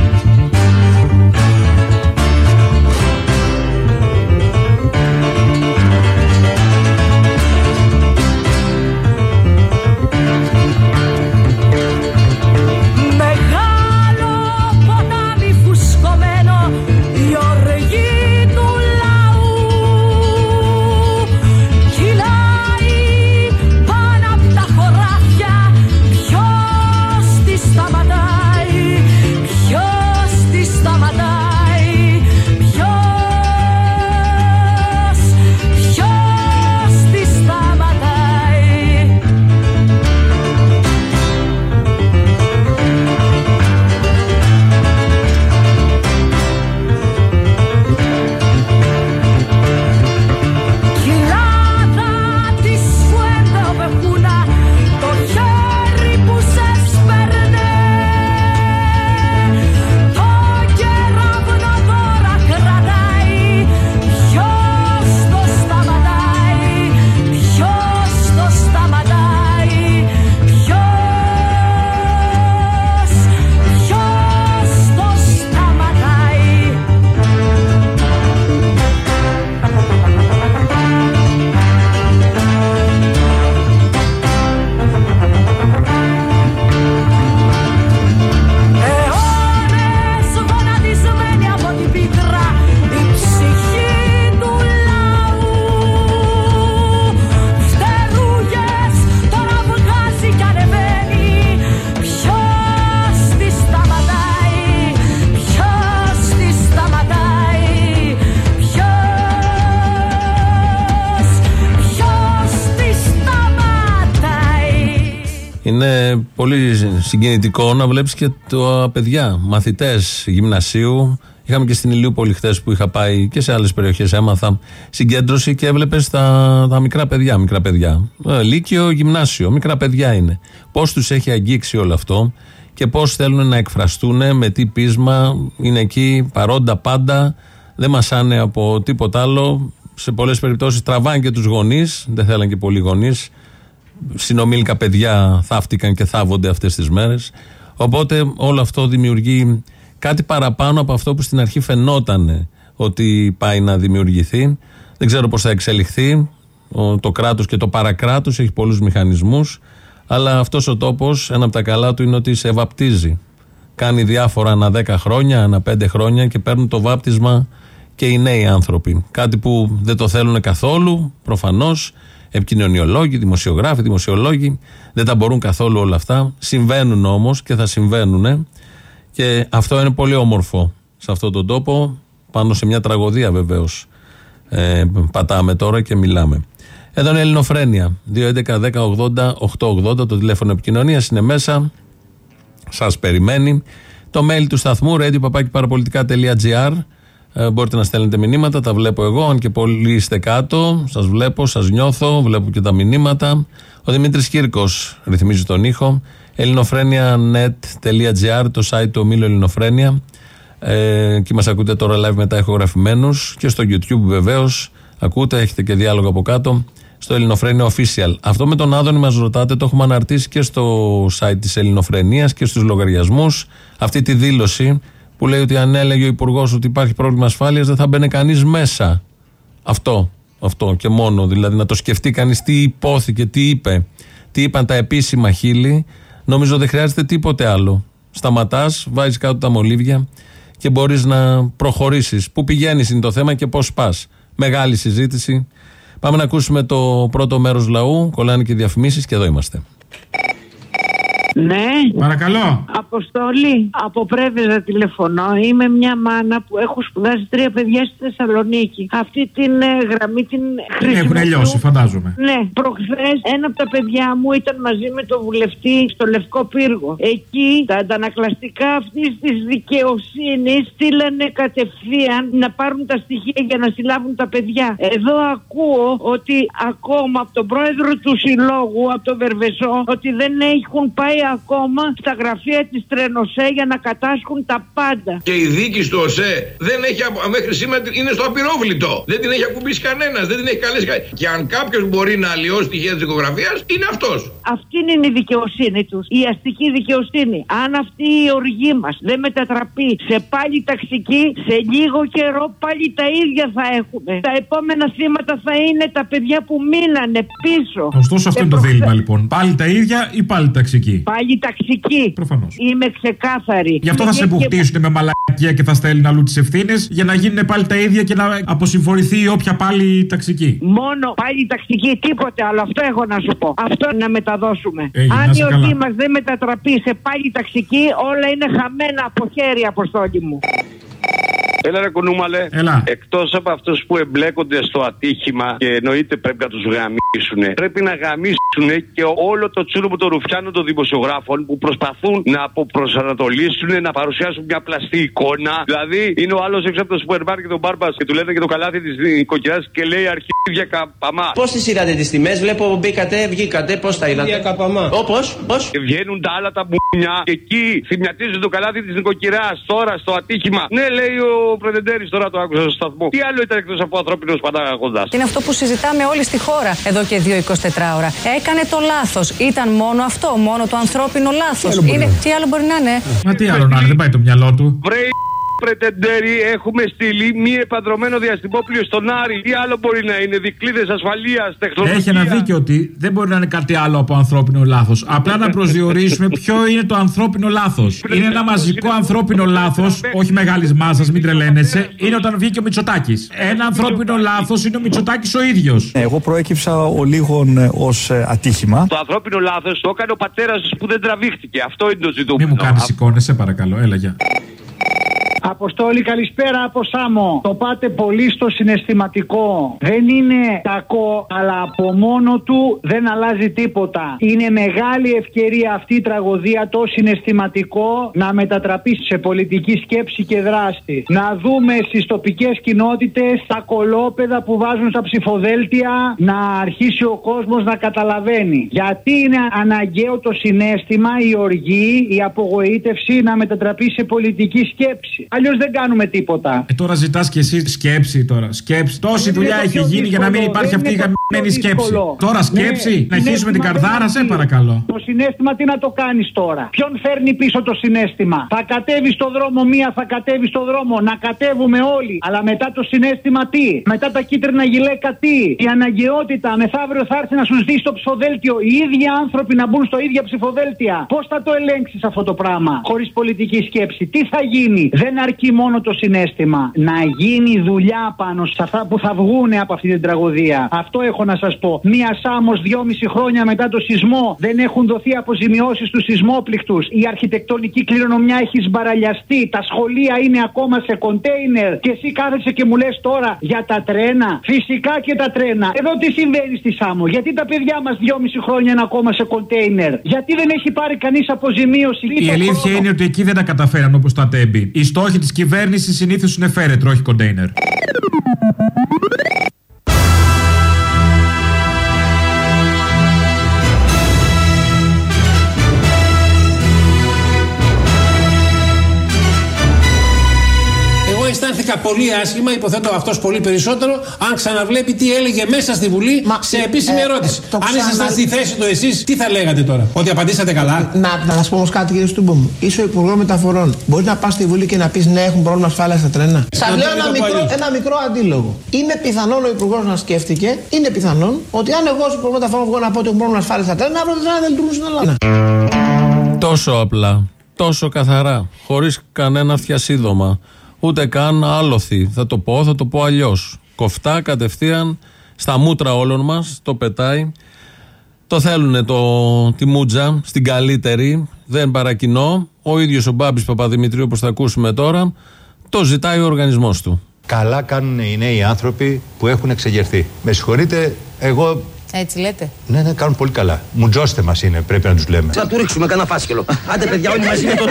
Είναι πολύ συγκινητικό να βλέπεις και τα παιδιά, μαθητές γυμνασίου. Είχαμε και στην Ηλιούπολη χθες που είχα πάει και σε άλλες περιοχές, έμαθα συγκέντρωση και έβλεπες τα μικρά παιδιά. Λύκειο, γυμνάσιο, μικρά παιδιά είναι. Πώς τους έχει αγγίξει όλο αυτό και πώς θέλουν να εκφραστούν, με τι πείσμα, είναι εκεί παρόντα πάντα, δεν μασάνε από τίποτα άλλο. Σε πολλές περιπτώσεις τραβάνε και τους γονείς, δεν θέλαν και πολλοί γονείς. Συνομήλικα παιδιά θαύτηκαν και θάβονται αυτές τις μέρες. Οπότε όλο αυτό δημιουργεί κάτι παραπάνω από αυτό που στην αρχή φαινόταν ότι πάει να δημιουργηθεί. Δεν ξέρω πώς θα εξελιχθεί. Το κράτος και το παρακράτος έχει πολλούς μηχανισμούς, αλλά αυτός ο τόπος, ένα από τα καλά του είναι ότι σε βαπτίζει. Κάνει διάφορα ανά 10 χρόνια, ανά 5 χρόνια και παίρνουν το βάπτισμα και οι νέοι άνθρωποι. Κάτι που δεν το θέλουν καθόλου, προφανώς. Επικοινωνιολόγοι, δημοσιογράφοι, δημοσιολόγοι δεν τα μπορούν καθόλου όλα αυτά. Συμβαίνουν όμως και θα συμβαίνουν και αυτό είναι πολύ όμορφο σε αυτόν τον τόπο, πάνω σε μια τραγωδία βεβαίως πατάμε τώρα και μιλάμε. Εδώ είναι Ελληνοφρένεια. 2.11.10.80.880 το τηλέφωνο επικοινωνίας είναι μέσα. Σας περιμένει. Το mail του σταθμού radio@parapolitica.gr. Μπορείτε να στέλνετε μηνύματα, τα βλέπω εγώ, αν και πολλοί είστε κάτω. Σας βλέπω, σας νιώθω, βλέπω και τα μηνύματα. Ο Δημήτρης Κύρκος ρυθμίζει τον ήχο. ελληνοφρένια.net.gr, το site του ομίλου Ελληνοφρένια. Και μας ακούτε τώρα live μετά ηχογραφημένους. Και στο YouTube βεβαίως ακούτε, έχετε και διάλογο από κάτω. Στο Ελληνοφρένια Official. Αυτό με τον Άδωνη μας ρωτάτε, το έχουμε αναρτήσει και στο site της Ελληνοφρενίας και στους λογαριασμούς. Αυτή τη δήλωση που λέει ότι αν έλεγε ο Υπουργός ότι υπάρχει πρόβλημα ασφάλειας δεν θα μπαίνει κανείς μέσα. Αυτό και μόνο. Δηλαδή να το σκεφτεί κανείς τι υπόθηκε, τι είπε, τι είπαν τα επίσημα χείλη. Νομίζω δεν χρειάζεται τίποτε άλλο. Σταματάς, βάζεις κάτω τα μολύβια και μπορείς να προχωρήσεις. Πού πηγαίνεις είναι το θέμα και πώς πας. Μεγάλη συζήτηση. Πάμε να ακούσουμε το πρώτο μέρος λαού. Κολλάνε και διαφημίσεις και εδώ είμαστε. Ναι. Παρακαλώ. Αποστόλη, από Πρέβεζα τηλεφωνώ. Είμαι μια μάνα που έχω σπουδάσει 3 παιδιά στη Θεσσαλονίκη. Αυτή την γραμμή την έχουν λιώσει, φαντάζομαι. Ναι. Προχθές ένα από τα παιδιά μου ήταν μαζί με τον βουλευτή στο Λευκό Πύργο. Εκεί τα αντανακλαστικά αυτή τη δικαιοσύνη στείλανε κατευθείαν να πάρουν τα στοιχεία για να συλλάβουν τα παιδιά. Εδώ ακούω ότι ακόμα από τον πρόεδρο του συλλόγου, από τον Βερβεσό, ότι δεν έχουν πάει ακόμα στα γραφεία της Τρενοσέ για να κατάσχουν τα πάντα. Και η δίκη στο ΟΣΕ δεν έχει, μέχρι σήμερα είναι στο απειρόβλητο. Δεν την έχει ακουμπήσει κανένας, δεν την έχει καλέσει κανένας. Και αν κάποιος μπορεί να αλλοιώσει στοιχεία της δικογραφίας, είναι αυτός. Αυτή είναι η δικαιοσύνη τους, η αστική δικαιοσύνη. Αν αυτή η οργή μας δεν μετατραπεί σε πάλι ταξική, σε λίγο καιρό πάλι τα ίδια θα έχουμε. Τα επόμενα θύματα θα είναι τα παιδιά που μείνανε πίσω. Ωστόσο αυτό είναι το δίλημμα λοιπόν. Πάλι τα ίδια ή πάλι ταξική. Πάλι ταξική. Προφανώς. Είμαι ξεκάθαρη. Γι' αυτό θα σε μπουχτίσουν με μαλακία και θα στέλνουν αλλού τις ευθύνες για να γίνουν πάλι τα ίδια και να αποσυμφορηθεί όποια πάλι ταξική. Μόνο πάλι ταξική, τίποτε άλλο. Αυτό έχω να σου πω. Αυτό να μεταδώσουμε. Αν η οργή μας δεν μετατραπεί σε πάλι ταξική, όλα είναι χαμένα από χέρι, Αποστόλη μου. Έλα ρε κουνούμαλε. Εκτός από αυτούς που εμπλέκονται στο ατύχημα και εννοείται πρέπει να τους γαμίσουνε, πρέπει να γαμίσουνε και όλο το τσούρμο των ρουφιάνων των δημοσιογράφων που προσπαθούν να αποπροσανατολίσουν, να παρουσιάσουν μια πλαστή εικόνα. Δηλαδή είναι ο άλλος έξω από το σούπερ μάρκετ τον Μπάρμπας και του λένε και το καλάθι της νοικοκυράς και λέει αρχίδια καπαμά. Πώς τις είδατε τις τιμές, βλέπω μπήκατε, βγήκατε, πώς τα είδατε? Πώς? Και βγαίνουν τα άλλα τα μπουνιά και εκεί θυμιατίζουν το καλάθι της νοικοκυράς τώρα στο ατύχημα. Ναι, λέει ο Πρετεντέρης, τώρα το άκουσα στο σταθμό. Τι άλλο ήταν εκτός από ανθρώπινος πατάγοντας? Είναι αυτό που συζητάμε όλη στη χώρα εδώ και 2-24 ώρα. Έκανε το λάθος. Ήταν μόνο αυτό, μόνο το ανθρώπινο λάθος. Τι άλλο μπορεί να είναι? Μα τι άλλο να είναι, δεν πάει το μυαλό του. Πρετεντέρη, έχουμε στείλει μη επανδρομένο διαστημόπλιο στον Άρη. Τι άλλο μπορεί να είναι, δικλείδες ασφαλείας, τεχνολογία? Έχει ένα δίκιο ότι δεν μπορεί να είναι κάτι άλλο από ανθρώπινο λάθος. Απλά να προσδιορίσουμε ποιο είναι το ανθρώπινο λάθος. Είναι ένα μαζικό ανθρώπινο λάθος, όχι μεγάλης μάσας, μην τρελαίνεσαι. Είναι όταν βγήκε ο Μητσοτάκης. Ένα ανθρώπινο λάθος είναι ο Μητσοτάκης ο ίδιος. Εγώ προέκυψα ολίγων ως ατύχημα. Το ανθρώπινο λάθος το έκανε ο πατέρας που δεν τραβήχτηκε. Αυτό είναι το ζητούμενο. Μην μου κάνεις εικόνες, σε παρακαλώ, έλα για. Αποστόλη, καλησπέρα από Σάμο. Το πάτε πολύ στο συναισθηματικό. Δεν είναι κακό, αλλά από μόνο του δεν αλλάζει τίποτα. Είναι μεγάλη ευκαιρία αυτή η τραγωδία, το συναισθηματικό, να μετατραπεί σε πολιτική σκέψη και δράση. Να δούμε στις τοπικές κοινότητες τα κολόπεδα που βάζουν στα ψηφοδέλτια, να αρχίσει ο κόσμος να καταλαβαίνει. Γιατί είναι αναγκαίο το συναίσθημα, η οργή, η απογοήτευση να μετατραπεί σε πολιτική σκέψη. Αλλιώς δεν κάνουμε τίποτα. Τώρα ζητάς και εσύ σκέψη τώρα. Σκέψη. Τόση δουλειά έχει γίνει για να μην υπάρχει αυτή η γαμμένη σκέψη. Τώρα σκέψη. Να αρχίσουμε την καρδάρα, σε παρακαλώ. Το συναίσθημα τι να το κάνεις τώρα? Ποιον φέρνει πίσω το συναίσθημα? Θα κατέβει στο δρόμο μία, θα κατέβει στο δρόμο. Να κατέβουμε όλοι. Αλλά μετά το συναίσθημα τι? Μετά τα κίτρινα γυλαίκα τι? Η αναγκαιότητα μεθαύριο θα έρθει να σου ζητήσει το ψηφοδέλτιο. Οι ίδιοι άνθρωποι να μπουν στο ίδια ψηφοδέλτια. Πώς θα το ελέγξεις αυτό το πράγμα χωρίς πολιτική σκέψη? Τι θα γίνει? Δεν αρκεί μόνο το συναίσθημα. Να γίνει δουλειά πάνω σε αυτά που θα βγουν από αυτή την τραγωδία. Αυτό έχω έχω να σας πω. Μία Σάμος 2,5 χρόνια μετά το σεισμό δεν έχουν δοθεί αποζημιώσεις στους σεισμόπληκτους. Η αρχιτεκτονική κληρονομιά έχει σμπαραλιαστεί. Τα σχολεία είναι ακόμα σε κοντέινερ. Και εσύ κάθεσαι και μου λες τώρα για τα τρένα. Φυσικά και τα τρένα. Εδώ τι συμβαίνει στη Σάμο? Γιατί τα παιδιά μας 2,5 χρόνια είναι ακόμα σε κοντέινερ? Γιατί δεν έχει πάρει κανείς αποζημίωση? Η αλήθεια είναι ότι εκεί δεν τα καταφέραν όπως τα Τέμπη. Οι στόχοι της κυβέρνησης συνήθως είναι φέρετρο, όχι κοντέινερ. Αισθάνθηκα πολύ άσχημα, υποθέτω αυτός πολύ περισσότερο, αν ξαναβλέπει τι έλεγε μέσα στη Βουλή σε επίσημη ερώτηση. Αν ήσασταν στη θέση του εσείς, τι θα λέγατε τώρα? Ότι απαντήσατε καλά? Να σας πω όμως κάτι, κύριε Στούμπομ. Είσαι ο Υπουργός Μεταφορών. Μπορείς να πας στη Βουλή και να πεις ναι, έχουν πρόβλημα ασφάλειας στα τρένα? Σας λέω ένα μικρό αντίλογο. Είναι πιθανόν ο Υπουργός να σκέφτηκε, είναι πιθανόν ότι αν εγώ ως Υπουργός Μεταφορών βγω να πω ότι έχουν πρόβλημα ασφάλειας στα τρένα, αύριο τα τρένα δεν λειτουργούν στην Ελλάδα. Τόσο απλά, τόσο καθαρά, χωρίς κανένα φτιασίδωμα. Ούτε καν άλοθη. Θα το πω αλλιώς. Κοφτά κατευθείαν στα μούτρα όλων μας, το πετάει. Το θέλουνε τη μούτζα στην καλύτερη, δεν παρακινώ. Ο ίδιος ο Μπάμπης Παπαδημητρίου, όπως θα ακούσουμε τώρα, το ζητάει ο οργανισμός του. Καλά κάνουν οι νέοι άνθρωποι που έχουν εξεγερθεί. Με συγχωρείτε, εγώ... Έτσι λέτε? Ναι, κάνουν πολύ καλά. Μουτζώστε μας είναι, πρέπει να τους λέμε. Να του ρίξουμε κανένα φάσκελο. Άντε παιδιά, όλοι μαζί με το 3, 1, 2,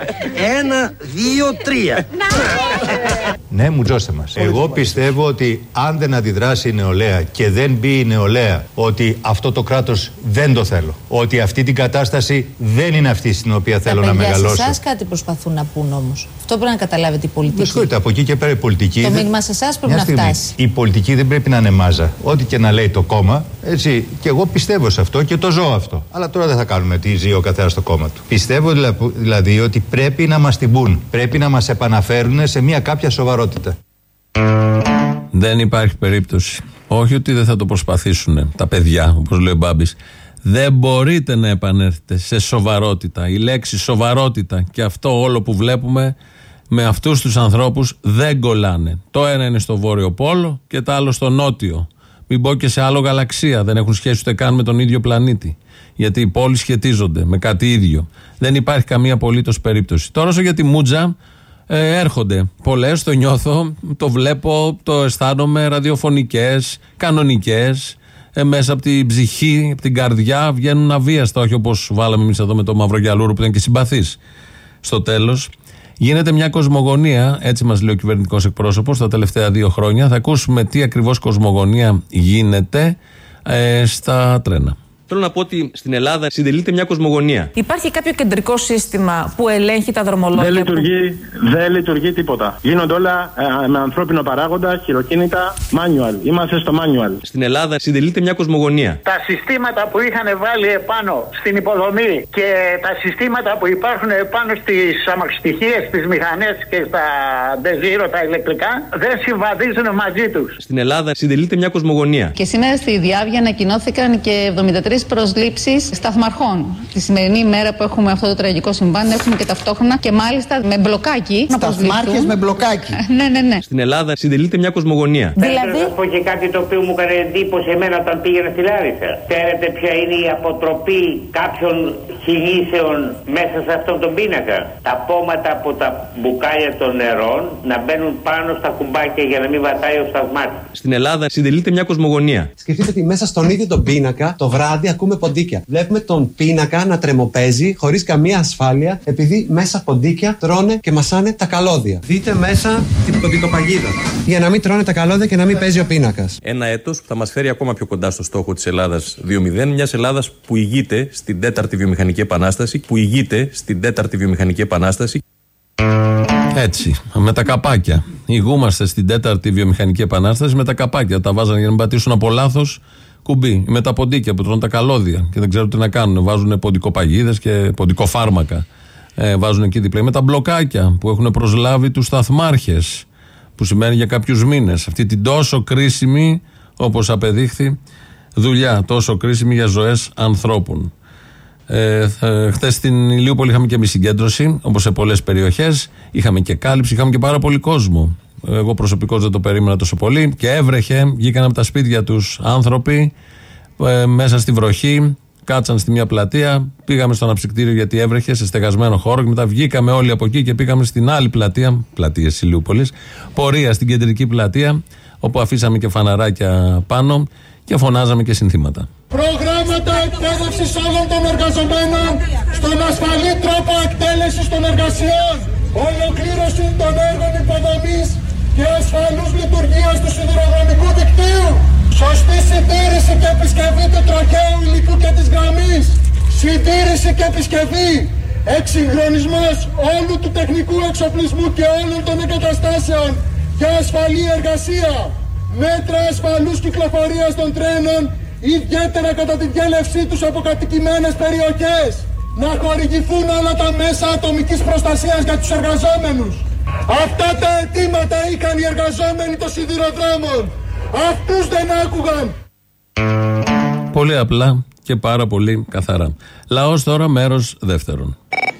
3. Ναι, μουτζώστε μας. Εγώ πιστεύω ότι αν δεν αντιδράσει η νεολαία και δεν μπει η νεολαία, ότι αυτό το κράτος δεν το θέλω. Ότι αυτή την κατάσταση δεν είναι αυτή στην οποία θέλω να μεγαλώσω. Σε εσάς κάτι προσπαθούν να πούν όμως. Αυτό πρέπει να καταλάβετε η πολιτική. Με συγχωρείτε, από εκεί και πέρα η πολιτική. Το μήνυμα σε εσάς πρέπει να φτάσει. Η πολιτική δεν πρέπει να είναι μάζα. Ό,τι και να λέει το κόμμα. Έτσι, και εγώ πιστεύω σε αυτό και το ζω αυτό. Αλλά τώρα δεν θα κάνουμε τι ζει ο καθένας στο κόμμα του. Πιστεύω δηλαδή ότι πρέπει να μας την πούν. Πρέπει να μας επαναφέρουν σε μια κάποια σοβαρότητα. Δεν υπάρχει περίπτωση. Όχι ότι δεν θα το προσπαθήσουν τα παιδιά, όπως λέει ο Μπάμπης. Δεν μπορείτε να επανέλθετε σε σοβαρότητα. Η λέξη σοβαρότητα και αυτό όλο που βλέπουμε με αυτούς τους ανθρώπους δεν κολλάνε. Το ένα είναι στο Βόρειο Πόλο και το άλλο στο Νότιο. Μην πω και σε άλλο γαλαξία. Δεν έχουν σχέση ούτε καν με τον ίδιο πλανήτη. Γιατί οι πόλεις σχετίζονται με κάτι ίδιο. Δεν υπάρχει καμία απολύτως περίπτωση. Τώρα όσο για τη μούτζα, έρχονται πολλές, το νιώθω, το βλέπω, το αισθάνομαι, ραδιοφωνικές, κανονικές, μέσα από την ψυχή, από την καρδιά βγαίνουν αβίαστα, όχι όπως βάλαμε εμείς εδώ με το Μαυρογιαλούρου που ήταν και συμπαθής. Στο τέλος γίνεται μια κοσμογονία, έτσι μας λέει ο κυβερνητικός εκπρόσωπος, τα τελευταία 2 χρόνια. Θα ακούσουμε τι ακριβώς κοσμογονία γίνεται στα τρένα. Θέλω να πω ότι στην Ελλάδα συντελείται μια κοσμογονία. Υπάρχει κάποιο κεντρικό σύστημα που ελέγχει τα δρομολόγια? Δεν λειτουργεί τίποτα. Γίνονται όλα με ανθρώπινο παράγοντα, χειροκίνητα, manual. Είμαστε στο manual. Στην Ελλάδα συντελείται μια κοσμογονία. Τα συστήματα που είχαν βάλει επάνω στην υποδομή και τα συστήματα που υπάρχουν επάνω στις αμαξιτυχίες, στις μηχανές και στα ντεζίρο, τα ηλεκτρικά, δεν συμβαδίζουν μαζί τους. Στην Ελλάδα συντελείται μια κοσμογονία. Και σήμερα στη Διάβια ανακοινώθηκαν και 73 προσλήψεις σταθμαρχών. Τη σημερινή ημέρα που έχουμε αυτό το τραγικό συμβάν, έχουμε και ταυτόχρονα και μάλιστα με μπλοκάκι. Σταθμάρχες με μπλοκάκι. Ναι. Στην Ελλάδα συντελείται μια κοσμογονία. Δηλαδή. Θα πω και κάτι το οποίο μου έκανε εντύπωση εμένα όταν πήγαινα στη Λάρισα. Ξέρετε ποια είναι η αποτροπή κάποιων κινήσεων μέσα σε αυτόν τον πίνακα? Τα πόματα από τα μπουκάλια των νερών να μπαίνουν πάνω στα κουμπάκια για να μην βατάει ο σταθμάρχης. Στην Ελλάδα συντελείται μια κοσμογονία. Σκεφτείτε ότι μέσα στον ίδιο τον πίνακα το βράδυ ακούμε ποντίκια. Βλέπουμε τον πίνακα να τρεμοπαίζει χωρίς καμία ασφάλεια, επειδή μέσα ποντίκια τρώνε και μασάνε τα καλώδια. Δείτε μέσα την ποντικοπαγίδα. Για να μην τρώνε τα καλώδια και να μην παίζει ο πίνακας. Ένα έτος που θα μας φέρει ακόμα πιο κοντά στο στόχο της Ελλάδας 2.0, μιας Ελλάδας που ηγείται στην 4η βιομηχανική επανάσταση. Έτσι, με τα καπάκια. Ηγούμαστε στην 4η βιομηχανική επανάσταση με τα καπάκια. Τα βάζανε για να πατήσουν από λάθος κουμπί. Με τα ποντίκια που τρώνε τα καλώδια και δεν ξέρουν τι να κάνουν. Βάζουν ποντικοπαγίδες και ποντικοφάρμακα. Βάζουν εκεί δίπλα. Με τα μπλοκάκια που έχουν προσλάβει τους σταθμάρχες. Που σημαίνει για κάποιους μήνες. Αυτή την τόσο κρίσιμη, όπως απεδείχθη, δουλειά. Τόσο κρίσιμη για ζωές ανθρώπων. Χθες στην Ηλιούπολη είχαμε και εμείς συγκέντρωση, όπως σε πολλές περιοχές. Είχαμε και κάλυψη, είχαμε και πάρα πολύ κόσμο. Εγώ προσωπικώς δεν το περίμενα τόσο πολύ. Και έβρεχε, βγήκαν από τα σπίτια τους άνθρωποι μέσα στη βροχή. Κάτσαν στη μια πλατεία, πήγαμε στο αναψυκτήριο γιατί έβρεχε σε στεγασμένο χώρο και μετά βγήκαμε όλοι από εκεί και πήγαμε στην άλλη πλατεία, πλατείες Ηλιούπολης, πορεία στην κεντρική πλατεία, όπου αφήσαμε και φαναράκια πάνω και φωνάζαμε και συνθήματα. Προγράμματα εκπαίδευσης όλων των εργαζομένων στον ασφαλή τρόπο εκτέλεσης των εργασιών, ολοκλήρωση των έργων υποδομής και ασφαλούς λειτουργίας του σιδηροδρομικού δικτύου. Σωστή συντήρηση και επισκευή του τροχαίου υλικού και της γραμμής. Συντήρηση και επισκευή. Εξυγχρονισμός όλου του τεχνικού εξοπλισμού και όλων των εγκαταστάσεων για ασφαλή εργασία. Μέτρα ασφαλούς κυκλοφορίας των τρένων, ιδιαίτερα κατά τη διέλευσή τους από κατοικημένες περιοχές. Να χορηγηθούν όλα τα μέσα ατομικής προστασίας για τους εργαζόμενους. Αυτά τα αιτήματα είχαν οι εργαζόμενοι των σιδηροδρόμων. Αυτούς δεν άκουγαν. Πολύ απλά και πάρα πολύ καθαρά. Λαός τώρα, μέρος δεύτερον.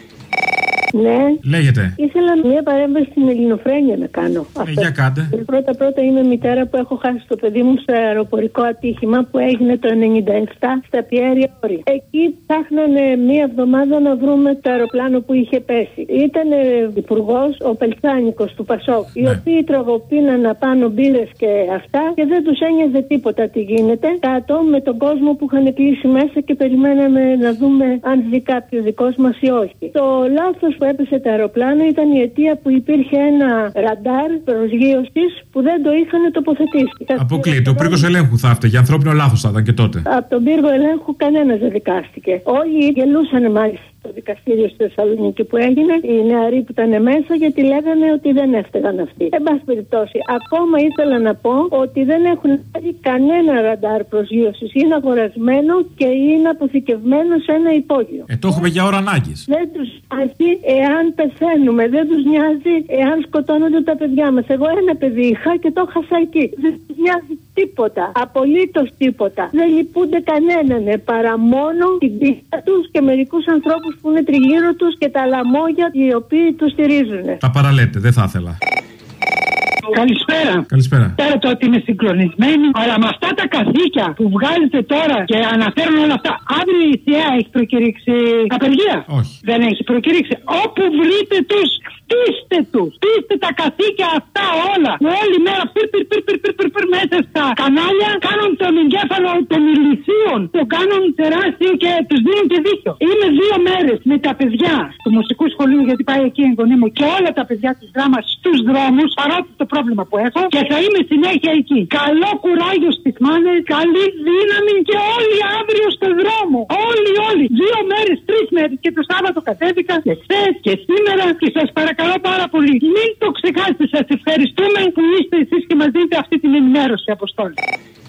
Ναι. Λέγεται. Ήθελα μια παρέμβαση στην ελληνοφρένεια να κάνω. Για κάντε. Πρώτα είμαι μητέρα που έχω χάσει το παιδί μου σε αεροπορικό ατύχημα που έγινε το 1997 στα Πιέρια Όρη. Εκεί ψάχνανε μία εβδομάδα να βρούμε το αεροπλάνο που είχε πέσει. Ήταν υπουργός ο Πελτσάνικος του Πασόκ, οι οποίοι τραγωπίναν απάνω μπύρες και αυτά και δεν τους ένοιαζε τίποτα τι γίνεται. Κάτω με τον κόσμο που είχαν κλείσει μέσα και περιμέναμε να δούμε αν ζει κάποιος δικός μας ή όχι. Το λάθος που έπεσε το αεροπλάνο ήταν η αιτία που υπήρχε ένα ραντάρ προσγείωσης που δεν το είχαν τοποθετήσει. Αποκλείεται. Ο πύργος ελέγχου θα έφταιγε. Ανθρώπινο λάθος θα ήταν και τότε. Από τον πύργο ελέγχου κανένας δεν δικάστηκε. Όλοι γελούσαν μάλιστα στο δικαστήριο στη Θεσσαλονίκη που έγινε, οι νεαροί που ήταν μέσα, γιατί λέγανε ότι δεν έφταιγαν αυτοί. Εν πάση περιπτώσει, ακόμα ήθελα να πω ότι δεν έχουν πάρει κανένα ραντάρ προσγείωσης. Είναι αγορασμένο και είναι αποθηκευμένο σε ένα υπόγειο. Το έχουμε για ώρα ανάγκης. Δεν τους νοιάζει εάν πεθαίνουμε, δεν τους νοιάζει εάν σκοτώνονται τα παιδιά μας. Εγώ ένα παιδί είχα και το χάσα εκεί. Δεν τους νοιάζει τίποτα. Απολύτως τίποτα. Δεν λυπούνται κανέναν παρά μόνο την πίστα τους και μερικούς ανθρώπους που είναι τριγύρω τους και τα λαμόγια οι οποίοι τους στηρίζουν. Τα παραλέτε, δεν θα ήθελα. Καλησπέρα. Καλησπέρα. Ξέρετε ότι είμαι συγκλονισμένη, αλλά με αυτά τα καθήκια που βγάζετε τώρα και αναφέρουν όλα αυτά, αύριο η ΘΕΑ έχει προκηρύξει απεργία. Όχι. Δεν έχει προκηρύξει. Όπου βρείτε τους, χτίστε τους. Χτίστε τα καθήκια αυτά όλα. Που όλη μέρα πυρ μέσα στα κανάλια κάνουν τον εγκέφαλο των ηλικίων. Το κάνουν τεράστιο και τους δίνουν και δίκιο. Είμαι 2 μέρες με τα παιδιά του μουσικού σχολείου, γιατί πάει εκεί η εγγονή μου, και όλα τα παιδιά της δράμας στους δρόμους, παρότι το πρόβλημα που έχω, και θα είμαι συνέχεια εκεί. Καλό κουράγιο στις μάνες, καλή δύναμη και όλοι αύριο στο δρόμο. Όλοι. 2 μέρες, 3 μέρες και το Σάββατο κατέβηκα και χθες και σήμερα και σας παρακαλώ πάρα πολύ. Μην το ξεχάσετε, σας ευχαριστούμε που είστε εσείς και μας δίνετε αυτή την ενημέρωση, Αποστόλη.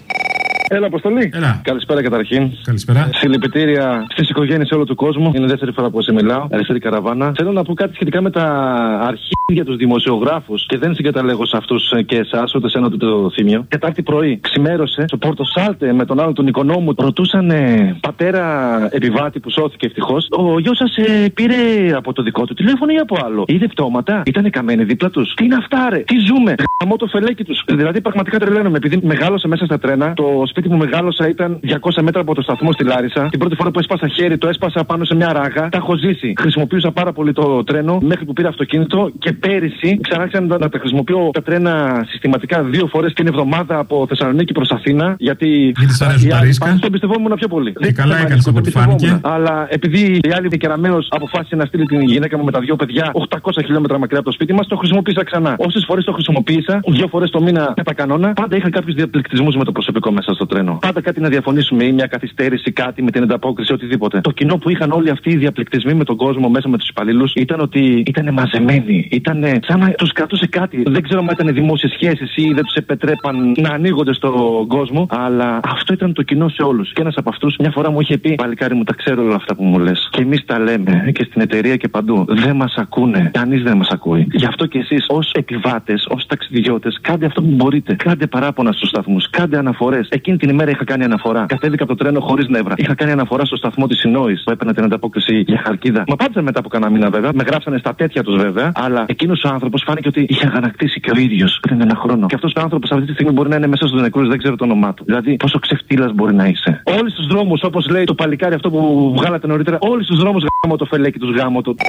Έλα, Αποστολή. Έλα. Καλησπέρα καταρχήν. Καλησπέρα. Συλληπιτήρια στις οικογένειες όλου του κόσμου. Είναι δεύτερη φορά που σε μιλάω. Αριστερή καραβάνα. Θέλω να πω κάτι σχετικά με τα αρχίδια τους δημοσιογράφους και δεν συγκαταλέγω σε αυτούς και εσάς, ούτε σε ένα το θύμιο. Τετάρτη πρωί ξημέρωσε στο Πόρτο Σάλτε με τον άλλον τον Οικονόμου. Ρωτούσαν πατέρα επιβάτη που σώθηκε ευτυχώς. Ο γιος σας πήρε από το δικό του τηλέφωνο ή από άλλο? Είδε πτώματα? Ήταν καμένοι δίπλα τους? Τι είναι αυτά, ρε? Τι ζούμε? Γαμώ το φελέκι τους. Δηλαδή πραγματικά τρελαίνομαι. Επειδή μεγάλωσα μέσα στα τρένα, το σπίτι μου μεγάλωσα ήταν 200 μέτρα από το σταθμό στη Λάρισα. Την πρώτη φορά που έσπασα χέρι, το έσπασα πάνω σε μια ράγα. Τα έχω ζήσει. Χρησιμοποιούσα πάρα πολύ το τρένο μέχρι που πήρα αυτοκίνητο και πέρυσι ξανά άρχισα να τα χρησιμοποιώ τα τρένα συστηματικά 2 φορές την εβδομάδα από Θεσσαλονίκη προς Αθήνα. Γιατί της αρέσουν τα ρίσκα. Το εμπιστευόμουν πιο πολύ. Και καλά έκανες από ό,τι φάνηκε. Αλλά επειδή η άλλη κεραμέως αποφάσισε να στείλει την γυναίκα μου με τα 2 παιδιά 800 χιλιόμετρα μακριά από το σπίτι μας, το χρησιμοποίησα ξανά. Όσες φορές το χρησιμοποίησα, 2 φορές το μήνα κατά κανόνα, πάντα είχα κάποιους διαπληκτισμούς με το προσωπικό μέσα στο τρένο. Πάντα κάτι να διαφωνήσουμε ή μια καθυστέρηση, κάτι με την ανταπόκριση, οτιδήποτε. Το κοινό που είχαν όλοι αυτοί οι διαπληκτισμοί με τον κόσμο μέσα με τους υπαλλήλους ήταν ότι ήταν μαζεμένοι. Ήταν σαν να τους κρατούσε κάτι. Δεν ξέρω αν ήταν δημόσιες σχέσεις ή δεν τους επετρέπαν να ανοίγονται στον κόσμο, αλλά αυτό ήταν το κοινό σε όλους. Και ένας από αυτούς μια φορά μου είχε πει: παλικάρι μου, τα ξέρω όλα αυτά που μου λες. Και εμείς τα λέμε και στην εταιρεία και παντού. Δεν μας ακούνε. Κανείς δεν μας ακούει. Γι' αυτό και εσείς ως επιβάτες, ως ταξιδιώτες, κάντε αυτό που μπορείτε. Κάντε παράπονα στους σταθμούς, κάντε αναφορές. Εκείνη την ημέρα είχα κάνει αναφορά. Κατέβηκα από το τρένο χωρίς νεύρα. Είχα κάνει αναφορά στο σταθμό της Συνόης που έπαιρνα την ανταπόκριση για Χαλκίδα. Μα απάντησαν μετά από κανένα μήνα βέβαια. Με γράψανε στα τέτοια τους βέβαια. Αλλά εκείνος ο άνθρωπος φάνηκε ότι είχε αγανακτήσει και ο ίδιος πριν ένα χρόνο. Και αυτός ο άνθρωπος αυτή τη στιγμή μπορεί να είναι μέσα στους νεκρούς, δεν ξέρω το όνομά του. Δηλαδή, πόσο ξεφτύλας μπορεί να είσαι. Όλους τους δρόμους, όπως λέει το παλικάρι αυτό που βγάλατε νωρίτερα, όλους τους δρόμους γάμο το φελέκι τους γάμο το.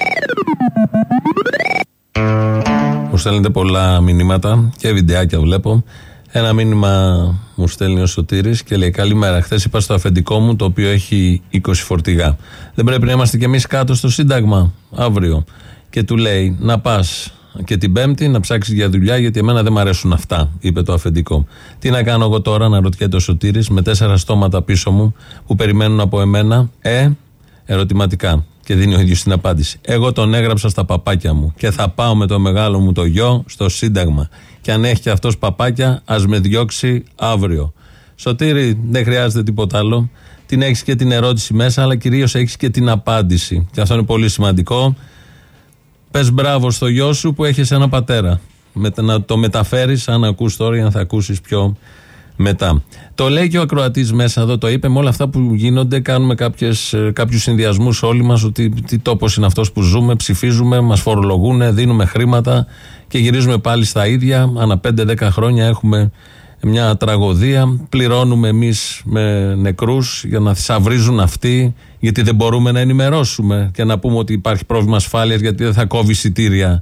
Μου στέλνετε πολλά μηνύματα και βιντεάκια βλέπω. Ένα μήνυμα μου στέλνει ο Σωτήρης και λέει: καλημέρα. Χθες είπα στο αφεντικό μου, το οποίο έχει 20 φορτηγά, δεν πρέπει να είμαστε κι εμείς κάτω στο Σύνταγμα αύριο? Και του λέει: να πας και την Πέμπτη να ψάξεις για δουλειά, γιατί εμένα δεν μ' αρέσουν αυτά, είπε το αφεντικό. Τι να κάνω εγώ τώρα, να ρωτιέται ο Σωτήρης, με 4 στόματα πίσω μου που περιμένουν από εμένα, ερωτηματικά. Και δίνει ο ίδιος την απάντηση. Εγώ τον έγραψα στα παπάκια μου και θα πάω με το μεγάλο μου το γιο στο Σύνταγμα. Και αν έχει και αυτός παπάκια, ας με διώξει αύριο. Σωτήρη, δεν χρειάζεται τίποτα άλλο. Την έχεις και την ερώτηση μέσα, αλλά κυρίως έχεις και την απάντηση. Και αυτό είναι πολύ σημαντικό. Πες μπράβο στο γιο σου που έχεις ένα πατέρα. Να το μεταφέρεις, αν ακούς τώρα ή αν θα ακούσεις πιο μετά. Το λέει και ο ακροατής μέσα εδώ, το είπε, με όλα αυτά που γίνονται κάνουμε κάποιους συνδυασμούς όλοι μας, ότι τι τόπος είναι αυτός που ζούμε, ψηφίζουμε, μας φορολογούν, δίνουμε χρήματα και γυρίζουμε πάλι στα ίδια. Ανά 5-10 χρόνια έχουμε μια τραγωδία, πληρώνουμε εμείς με νεκρούς για να θησαυρίζουν αυτοί, γιατί δεν μπορούμε να ενημερώσουμε και να πούμε ότι υπάρχει πρόβλημα ασφάλειας, γιατί δεν θα κόβει εισιτήρια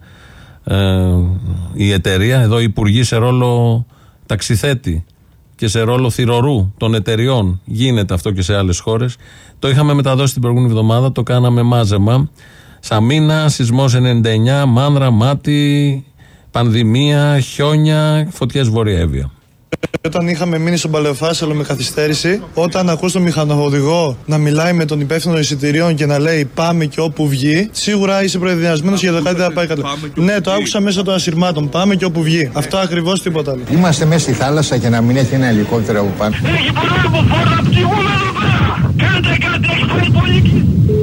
η εταιρεία. Εδώ οι υπουργοί σε ρόλο ταξιθέτη και σε ρόλο θυρωρού των εταιριών. Γίνεται αυτό και σε άλλες χώρες. Το είχαμε μεταδώσει την προηγούμενη εβδομάδα, το κάναμε μάζεμα. Σαμίνα, σεισμός 99, Μάνδρα, Μάτι, πανδημία, χιόνια, φωτιές Βόρεια Εύβοια. Όταν είχαμε μείνει στον Παλαιοφάσαλο με καθυστέρηση, όταν ακούς τον μηχανοδηγό να μιλάει με τον υπεύθυνο εισιτηρίων και να λέει πάμε και όπου βγει, σίγουρα είσαι προετοιμασμένος για το κάτι θα πάει καλά. Ναι, το άκουσα μέσω των ασυρμάτων. Πάμε και όπου βγει. Αυτό ακριβώς, τίποτα άλλο. Είμαστε μέσα στη θάλασσα και να μην έχει ένα ελικόπτερο από πάνω. Έχει πολλά από φόρα, πτυγούμε εδώ πέρα. Κάντε, έχει πολύ πολύ.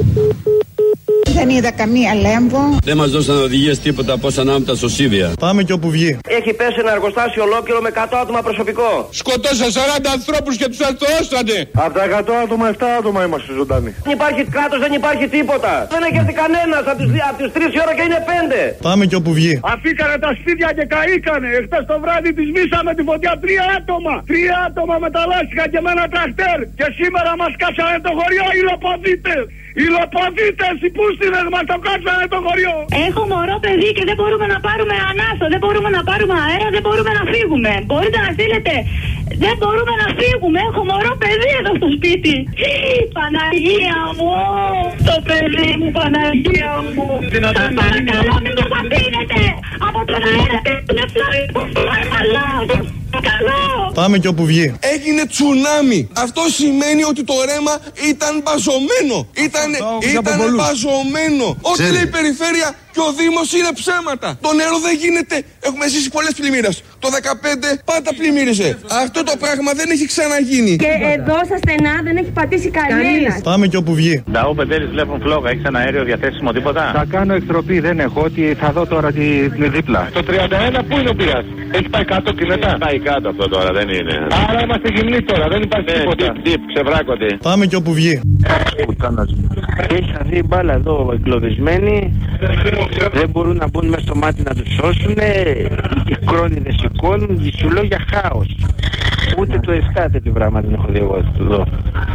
Δεν είδα καμία λέμβο. Δεν μας δώσαν οδηγίες τίποτα από όσα ανάμεσα στο Σίβια. Πάμε και όπου βγει. Έχει πέσει ένα εργοστάσιο ολόκληρο με 100 άτομα προσωπικό. Σκοτώσαν 40 ανθρώπους και τους αστροώσανε. Από τα 100 άτομα, 7 άτομα είμαστε ζωντανοί. Δεν υπάρχει κράτος, δεν υπάρχει τίποτα. Δεν έχει έρθει κανένας από τις 3 η ώρα και είναι 5. Πάμε και όπου βγει. Αφήκανε τα σπίτια και καήκανε. Εχθές το βράδυ τις βήσαμε τη φωτιά 3 άτομα. 3 άτομα μεταλλάστηκαν και με ένα τρακτέρ. Και σήμερα μας κάψανε το χωριό οι λοποδίτες. Οι λοποδίτες, οι πούστιδες μας το κάψανε το χωριό. Έχω μωρό παιδί και δεν μπορούμε να πάρουμε ανάσο, δεν μπορούμε να πάρουμε αέρα, δεν μπορούμε να φύγουμε. Μπορείτε να στείλετε? Δεν μπορούμε να φύγουμε, έχω μωρό παιδί εδώ στο σπίτι. Παναγία μου, το παιδί μου, Παναγία μου. Σας παρακαλώ μην το αφήνετε από τον αέρα και τον εφλάρι που φυλάει καλά. Πάμε και όπου βγει. Έγινε τσουνάμι. Αυτό σημαίνει ότι το ρέμα ήταν μπαζωμένο. Ήταν μπαζωμένο. Ό,τι λέει η περιφέρεια και ο Δήμος είναι ψέματα. Το νερό δεν γίνεται. Έχουμε ζήσει πολλές πλημμύρες. Το 15 πάντα πλημμύριζε. Αυτό το πράγμα δεν έχει ξαναγίνει. Και εδώ στα στενά δεν έχει πατήσει κανένας. Πάμε και όπου βγει. Νταό Πεντέλης, βλέπουν φλόγα. Έχεις ένα αέριο διαθέσιμο τίποτα? Θα κάνω εκτροπή, δεν έχω. Ότι θα δω τώρα τη δίπλα. Το 31 πού είναι ο πειράς? Έχει πάει κάτω και μετά? Πάει κάτω αυτό τώρα, δεν είναι. Άρα είμαστε γυμνοί τώρα, δεν υπάρχει τίποτα. Ξεβράκονται. Πάμε και όπου βγει. Είχα δει μπάλα εδώ εγκλωβισμένη. Δεν μπορούν να μπουν μέσα στο μάτι να τους σώσουν. Οι κρόνιδες σηκώνουν. Σου λέω για χάος. Ούτε το 7 τέτοιο πράγμα δεν έχω δει εγώ εδώ.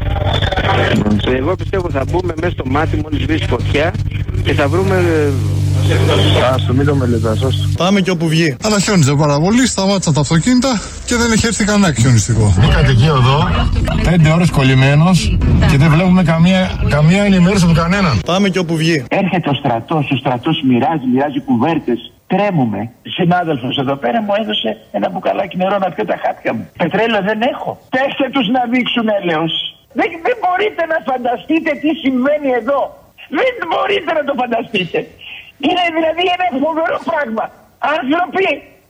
Εγώ πιστεύω θα μπούμε μέσα στο μάτι μόλις βρει φωτιά και θα βρούμε. Άστο, μην το μελετάς. Πάμε και όπου βγει. Αλλά χιόνιζε πάρα πολύ, σταμάτησαν τα αυτοκίνητα και δεν έχει έρθει κανένα χιονιστικό. Μπήκατε εκεί εδώ, 5 ώρες κολλημένος και δεν βλέπουμε καμία ενημέρωση από κανέναν. Πάμε και όπου βγει. Έρχεται ο στρατός μοιράζει κουβέρτες. Τρέμουμε. Συνάδελφος εδώ πέρα μου έδωσε ένα μπουκαλάκι νερό να πιω τα χάπια μου. Πετρέλαιο δεν έχω. Πέστε τους να δείξουν έλεος. Δεν μπορείτε να φανταστείτε τι συμβαίνει εδώ. Δεν μπορείτε να το φανταστείτε. Είναι δηλαδή ένα φοβερό πράγμα. Άνθρωποι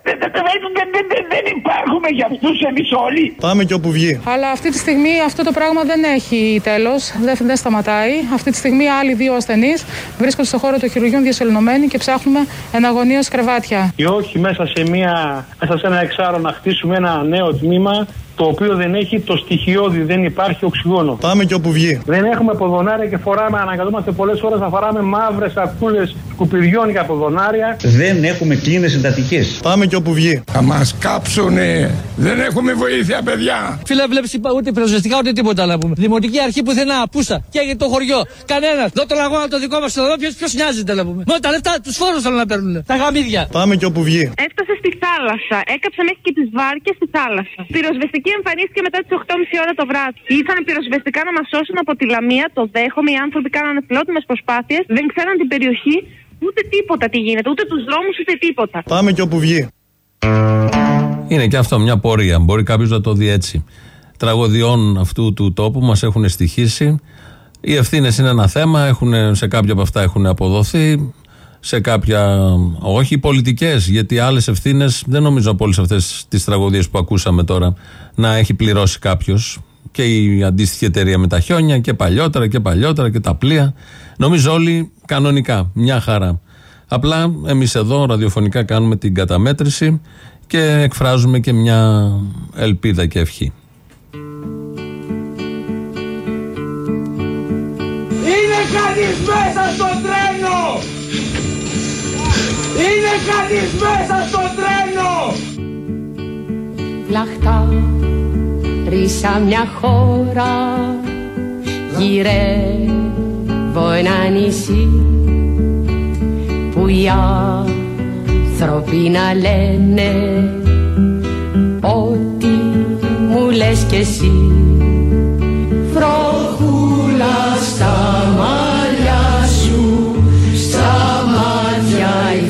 δεν υπάρχουμε για αυτούς εμείς όλοι. Πάμε και όπου βγει. Αλλά αυτή τη στιγμή αυτό το πράγμα δεν έχει τέλος. Δεν σταματάει. Αυτή τη στιγμή άλλοι 2 ασθενείς βρίσκονται στο χώρο των χειρουργείων διασωληνωμένοι και ψάχνουμε εναγωνίως κρεβάτια. Και όχι μέσα σε ένα εξάρο να χτίσουμε ένα νέο τμήμα το οποίο δεν έχει το στοιχειώδη, δεν υπάρχει οξυγόνο. Πάμε και όπου βγει. Δεν έχουμε ποδονάρια και αναγκαζόμαστε πολλές ώρες να φοράμε μαύρες σακούλες σκουπιδιών για ποδονάρια. Δεν έχουμε κλίνες εντατικές. Πάμε και όπου βγει. Θα μας κάψουνε. Δεν έχουμε βοήθεια, παιδιά. Φίλε, βλέπεις ούτε πυροσβεστικά ούτε τίποτα να πούμε. Δημοτική αρχή πουθενά, πούσα. Και το χωριό. Κανένας. Δω τον αγώνα το δικό μας εδώ, ποιος νοιάζεται να πούμε. Μόνο τα λεφτά, τους φόρους θέλουν να παίρνουν. Τα γαμίδια. Πάμε και όπου βγει. Έφτασε στη θάλασσα. Έκαψε μέχρι και τις βάρκες στη θάλασσα. Πυροσβεστική εμφανίστηκε μετά τις 8.30 ώρα το βράδυ. Ήρθαν πυροσβεστικά να μας σώσουν από τη Λαμία. Το δέχομαι. Οι άνθρωποι κάνανε φιλότιμες προσπάθειες. Δεν ξέραν την περιοχή. Ούτε τίποτα τι γίνεται. Ούτε τους δρόμους ούτε τίποτα. Πάμε και όπου βγει. Είναι και αυτό μια πορεία. Μπορεί κάποιος να το δει έτσι. Τραγωδιών αυτού του τόπου μας έχουν στοιχήσει. Οι ευθύνες είναι ένα θέμα. Σε κάποια από αυτά έχουν αποδοθεί. Σε κάποια όχι, πολιτικές, γιατί άλλες ευθύνες δεν νομίζω από όλες αυτές τις τραγωδίες που ακούσαμε τώρα να έχει πληρώσει κάποιος. Και η αντίστοιχη εταιρεία με τα χιόνια και παλιότερα και τα πλοία. Νομίζω όλοι κανονικά, μια χαρά. Απλά εμείς εδώ ραδιοφωνικά κάνουμε την καταμέτρηση και εκφράζουμε και μια ελπίδα και ευχή. Είναι κανείς μέσα στο τρένο! Είναι κανείς μέσα στο τρένο! Λαχτά, ρίσα μια χώρα, γυρεύω ένα νησί που οι άνθρωποι να λένε ό,τι μου λες κι εσύ. Βροχούλα στα μαλλιά σου, στα μάτια η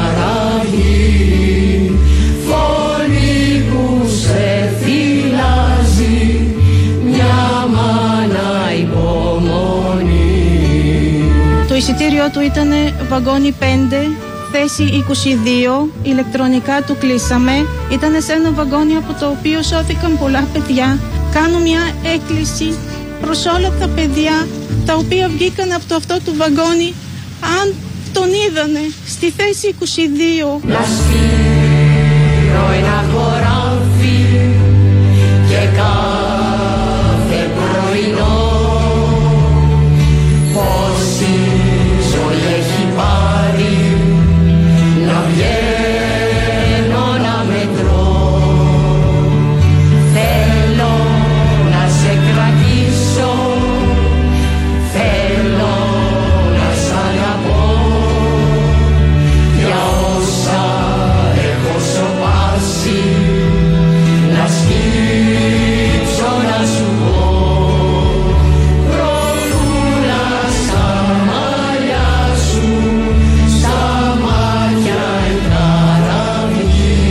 χαραγή, φωνή που σε φυλάζει, μια μάνα υπομονή. Το εισιτήριό του ήταν βαγόνι 5, θέση 22, ηλεκτρονικά του κλείσαμε. Ήταν σε ένα βαγόνι από το οποίο σώθηκαν πολλά παιδιά. Κάνω μια έκκληση προς όλα τα παιδιά τα οποία βγήκαν από αυτό το βαγόνι, αν τον είδανε στη θέση 22. Να σφύρω ένα χωράφι και κάθε πρωινό πόση ζωή έχει πάρει να βγαίνω να μετρώ. Θέλω να σε κρατήσω, θέλω να σ' αγαπώ, για όσα έχω σωπάσει να σκύψω να σου πω. Προχούλα στα μαλλιά σου, στα μάτια η χαραγή,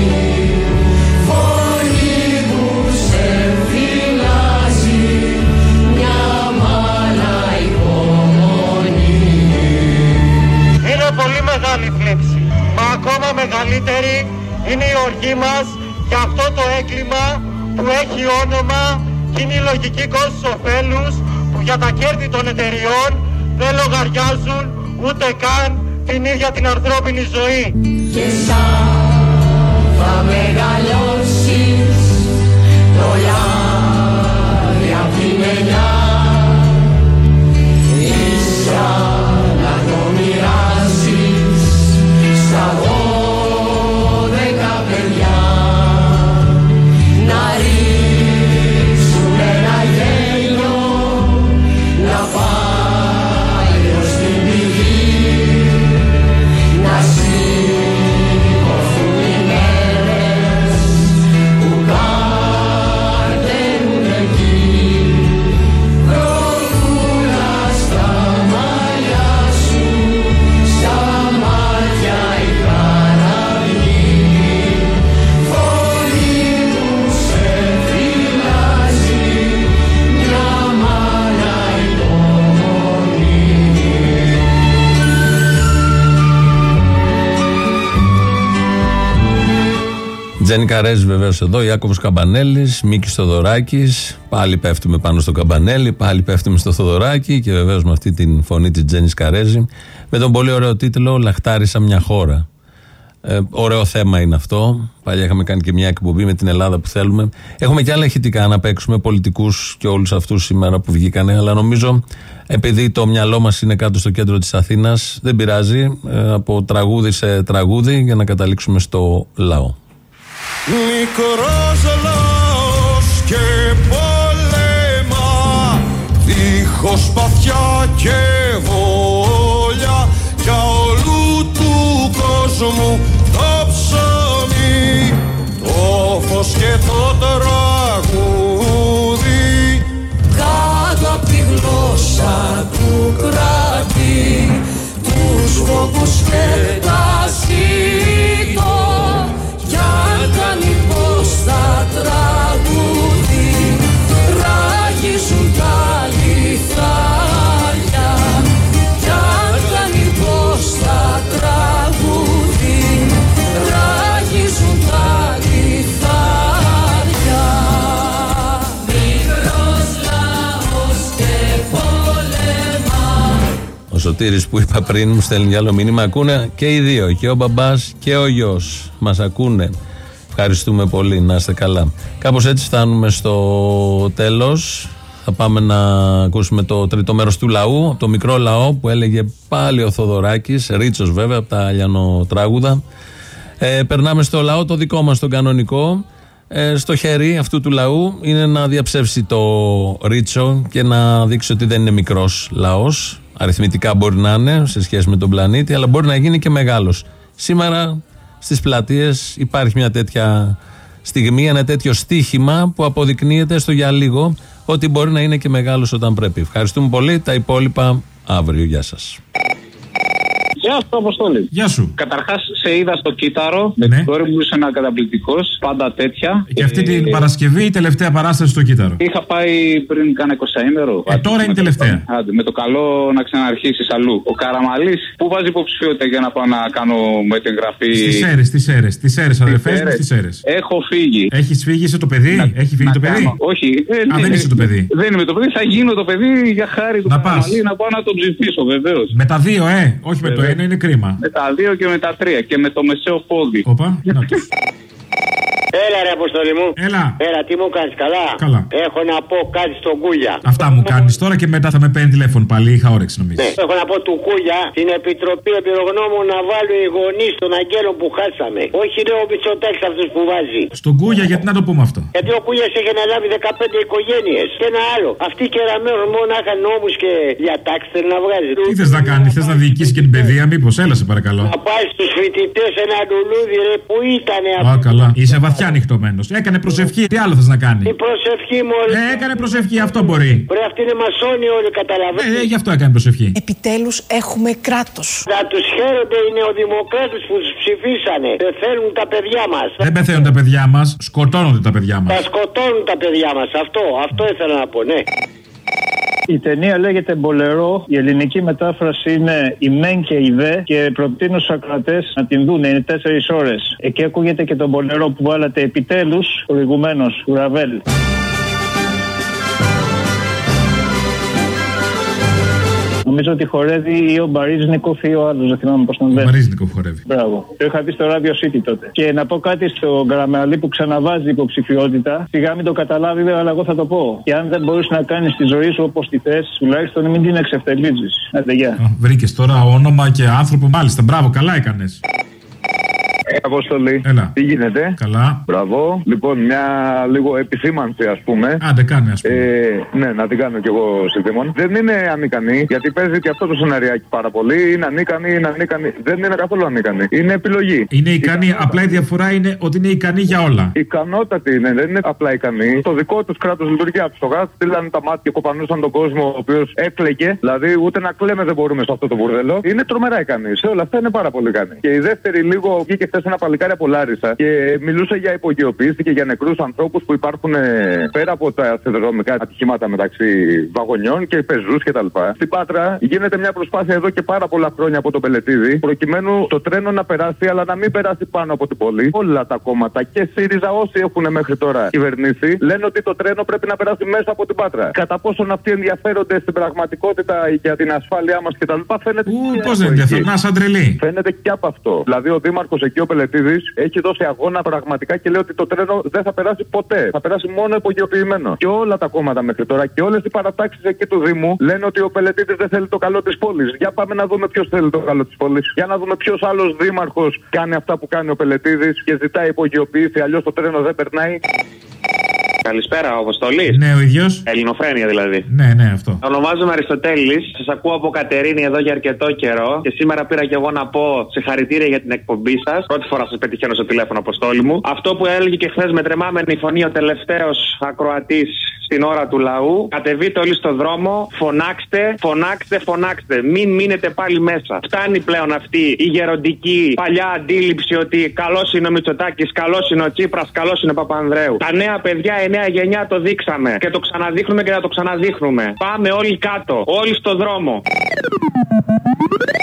φωνή που σε φυλάζει, μια μάνα υπομονή. Είναι πολύ μεγάλη θλίψη, μα ακόμα μεγαλύτερη είναι η οργή μας για αυτό το έγκλημα που έχει όνομα και είναι η λογική κόστος ωφέλους που για τα κέρδη των εταιριών δεν λογαριάζουν ούτε καν την ίδια την ανθρώπινη ζωή. Και σαν θα μεγαλώσεις το λάδι απ' την ελιά, ίσα να το μοιράζεις στα 12 παιδιά, να ρίξουν ένα γέλιο, να πάει ως την πηγή, να σηκωθούν οι μέρες που καρτερούν εκεί. Προχούλα στα μαλλιά σου, στα μάτια η χαραγή, φωνή που σε φυλάζει, μια μάνα υπομονή. Τζένι Καρέζη βεβαίως εδώ, Ιάκωβος Καμπανέλης, Μίκης Θοδωράκης. Πάλι πέφτουμε πάνω στο Καμπανέλη, πάλι πέφτουμε στο Θοδωράκη και βεβαίως με αυτή την φωνή της Τζένις Καρέζη. Με τον πολύ ωραίο τίτλο «Λαχτάρισα μια χώρα». Ωραίο θέμα είναι αυτό. Παλιά είχαμε κάνει και μια εκπομπή με την Ελλάδα που θέλουμε. Έχουμε και άλλα ηχητικά να παίξουμε, πολιτικούς και όλους αυτούς σήμερα που βγήκανε. Αλλά νομίζω, επειδή το μυαλό μας είναι κάτω στο κέντρο της Αθήνας, δεν πειράζει. Από τραγούδι σε τραγούδι για να καταλήξουμε στο λαό. Μικρός λαός και πολέμα, δίχως σπαθιά και βόλια, για όλου του κόσμου το ψωμί, το φως και το τραγούδι. Κάτω απ' τη γλώσσα του κράτη, τους φόβους και τα ζήτω, κι αν κάνει πως θα τραγούδι, ράγιζουν τα λιθάρια, κι αν κάνει πως θα τραγούδι, ράγιζουν τα λιθάρια. Μικρός λαός και πόλεμα. Ο Σωτήρης που είπα πριν μου στέλνει κι άλλο μήνυμα. Ακούνε και οι δύο, και ο μπαμπάς και ο γιος. Μας ακούνε. Ευχαριστούμε πολύ, να είστε καλά. Κάπως έτσι φτάνουμε στο τέλος. Θα πάμε να ακούσουμε το τρίτο μέρος του λαού, το μικρό λαό που έλεγε πάλι ο Θοδωράκης, Ρίτσος βέβαια από τα Λιανοτράγουδα. Περνάμε στο λαό το δικό μας, τον κανονικό. Στο χέρι αυτού του λαού είναι να διαψεύσει το Ρίτσο και να δείξει ότι δεν είναι μικρός λαός. Αριθμητικά μπορεί να είναι σε σχέση με τον πλανήτη, αλλά μπορεί να γίνει και μεγάλος. Σήμερα στις πλατείες υπάρχει μια τέτοια στιγμή, ένα τέτοιο στίχημα που αποδεικνύεται στο για λίγο ότι μπορεί να είναι και μεγάλος όταν πρέπει. Ευχαριστούμε πολύ. Τα υπόλοιπα αύριο. Γεια σας. Γεια σου, Αποστόλη. Γεια σου. Καταρχάς, σε είδα στο Κύτταρο με την κόρη μου, ήσουν καταπληκτικός, πάντα τέτοια. Και αυτή την Παρασκευή η τελευταία παράσταση στο Κύτταρο. Είχα πάει πριν κάνα 20ημερο. Τώρα είναι η τελευταία. Άντε, με το καλό να ξαναρχίσεις αλλού. Ο Καραμαλής, πού βάζει υποψηφιότητα για να πάω να κάνω μετεγγραφή? Στις Σέρρες, αδερφές μου, στις Σέρρες. Έχω φύγει. Έχεις φύγει, είσαι το παιδί? Έχει φύγει το παιδί? Όχι. Δεν είσαι το παιδί. Δεν είμαι το παιδί, θα γίνω το παιδί για χάρη του Καραμαλή, να πάω να τον ψηφίσω, βεβαίως. Με τα δύο, όχι με το ένα, είναι κρίμα. Με τα δύο και με τα τρία και με το μεσαίο πόδι. Όπα, Έλα ρε Αποστολή μου. Έλα, τι μου κάνεις, καλά? Καλά. Έχω να πω κάτι στον Κούλια. Αυτά μου κάνεις τώρα και μετά θα με παίρνει τηλέφωνο πάλι. Είχα όρεξη νομίζω. Ναι, έχω να πω του Κούλια την Επιτροπή Εμπειρογνώμων να βάλουν οι γονείς των αγγέλων που χάσαμε. Όχι ρε ο Μητσοτάκης αυτός που βάζει. Στον Κούλια, γιατί να το πούμε αυτό? Γιατί ο Κούλιας έχει αναλάβει 15 οικογένειες. Και ένα άλλο. Αυτοί και ραμμένοι μονάχα νόμους και διατάξεις θέλει να βγάζει. Τι θες να κάνει, θες να διοικήσει και την παιδεία, μήπως? Έλα σε παρακαλώ. Να πάει στους φοιτητές ένα λουλούδι ρε που ήτανε αυτό. Α, καλά. Είσαι βαθιά ανοιχτωμένος. Έκανε προσευχή. Τι άλλο θες να κάνει? Η προσευχή μόλις. Έκανε προσευχή, αυτό μπορεί. Ρε, αυτοί είναι μασόνοι όλοι, καταλαβαίνετε. Γι' αυτό έκανε προσευχή. Επιτέλους έχουμε κράτος. Να τους χαίρονται οι νεοδημοκράτες που τους ψηφίσανε. Πεθαίνουν τα παιδιά μας. Δεν πεθαίνουν τα παιδιά μας, σκοτώνονται τα παιδιά μας. Τα σκοτώνουν τα παιδιά μας. Αυτό ήθελα να πω, ναι. Η ταινία λέγεται Μπολερό. Η ελληνική μετάφραση είναι η Μεν και η Δε. Και προτείνω στους ακροατές να την δούνε. Είναι 4 ώρες. Εκεί ακούγεται και το Μπολερό που βάλατε επιτέλους προηγουμένως του Ραβέλ. Νομίζω ότι χορεύει ή ο Μπαρίζνικοφ ή ο άλλος, δεν θυμάμαι πώς τον λένε. Ο Μπαρίζνικοφ χορεύει. Μπράβο. Το είχα δει στο Radio City τότε. Και να πω κάτι στον Καραμαλή που ξαναβάζει υποψηφιότητα. Σιγά μην το καταλάβει, αλλά εγώ θα το πω. Και αν δεν μπορείς να κάνεις τη ζωή σου όπως τη θες, τουλάχιστον μην την εξευτελίζεις. Άντε, γεια. Βρήκες τώρα όνομα και άνθρωπο, μάλιστα. Μπράβο, καλά έκανες. Αποστολή. Έλα. Τι γίνεται? Καλά. Μπράβο. Λοιπόν, μια λίγο επισήμανση, ας πούμε. Άντε, κάνε, ας πούμε. Ναι, να την κάνω κι εγώ συνθήμων. Δεν είναι ανίκανη, γιατί παίζει και αυτό το σεναριάκι πάρα πολύ. Είναι ανίκανη, είναι ανίκανη. Δεν είναι καθόλου ανίκανη. Είναι επιλογή. Είναι ικανή, απλά η διαφορά είναι ότι είναι ικανή για όλα. Ικανότατη είναι, δεν είναι απλά ικανή. Το δικό του κράτος λειτουργεί από το γάζ. Στείλανε τα μάτια, κοπανούσαν τον κόσμο, ο οποίος έκλαιγε. Δηλαδή, ούτε να κλαίμε δεν μπορούμε σε αυτό το μπουρδέλο. Είναι τρομερά ικανή. Σε όλα αυτά είναι πάρα πολύ ικανή. Και η δεύτερη λίγο βγήκε χθες ένα παλικάρι από Λάρισα και μιλούσε για υπογειοποίηση και για νεκρούς ανθρώπους που υπάρχουν πέρα από τα σιδηροδρομικά ατυχήματα μεταξύ βαγονιών και πεζούς κτλ. Στην Πάτρα γίνεται μια προσπάθεια εδώ και πάρα πολλά χρόνια από τον Πελετίδη προκειμένου το τρένο να περάσει, αλλά να μην περάσει πάνω από την πόλη. Όλα τα κόμματα και ΣΥΡΙΖΑ, όσοι έχουν μέχρι τώρα κυβερνήσει, λένε ότι το τρένο πρέπει να περάσει μέσα από την Πάτρα. Κατά πόσον αυτοί ενδιαφέρονται στην πραγματικότητα για την ασφάλειά μας κτλ. Φαίνεται. Πώς δεν ενδιαφέρονται, σαν τρελή. Φαίνεται και από αυτό. Δηλαδή ο Δήμαρχος εκεί, ο ο Πελετίδης έχει δώσει αγώνα πραγματικά και λέει ότι το τρένο δεν θα περάσει ποτέ. Θα περάσει μόνο υπογειοποιημένο. Και όλα τα κόμματα μέχρι τώρα και όλες οι παρατάξεις εκεί του Δήμου λένε ότι ο Πελετίδης δεν θέλει το καλό της πόλης. Για πάμε να δούμε ποιος θέλει το καλό της πόλης. Για να δούμε ποιος άλλος δήμαρχος κάνει αυτά που κάνει ο Πελετίδης και ζητάει υπογειοποίηση. Αλλιώς το τρένο δεν περνάει. Καλησπέρα, ο Αποστολής. Ναι, ο ίδιος. Ελληνοφρένεια δηλαδή. Ναι, αυτό. Ονομάζομαι Αριστοτέλης. Σας ακούω από Κατερίνη εδώ για αρκετό καιρό. Και σήμερα πήρα και εγώ να πω συγχαρητήρια για την εκπομπή σας. Πρώτη φορά σας πετυχαίνω στο τηλέφωνο, Αποστόλη μου. Αυτό που έλεγε και χθες με τρεμάμενη φωνή ο τελευταίος ακροατής στην ώρα του λαού. Κατεβείτε όλοι στο δρόμο. Φωνάξτε. Μην μείνετε πάλι μέσα. Φτάνει πλέον αυτή η γεροντική παλιά αντίληψη ότι καλός είναι ο Μητσοτάκης, καλός είναι ο Τσίπρας, καλός είναι ο Παπανδρέου. Τα νέα παιδιά, η νέα γενιά το δείξαμε. Και το ξαναδείχνουμε και θα το ξαναδείχνουμε. Πάμε όλοι κάτω. Όλοι στο δρόμο.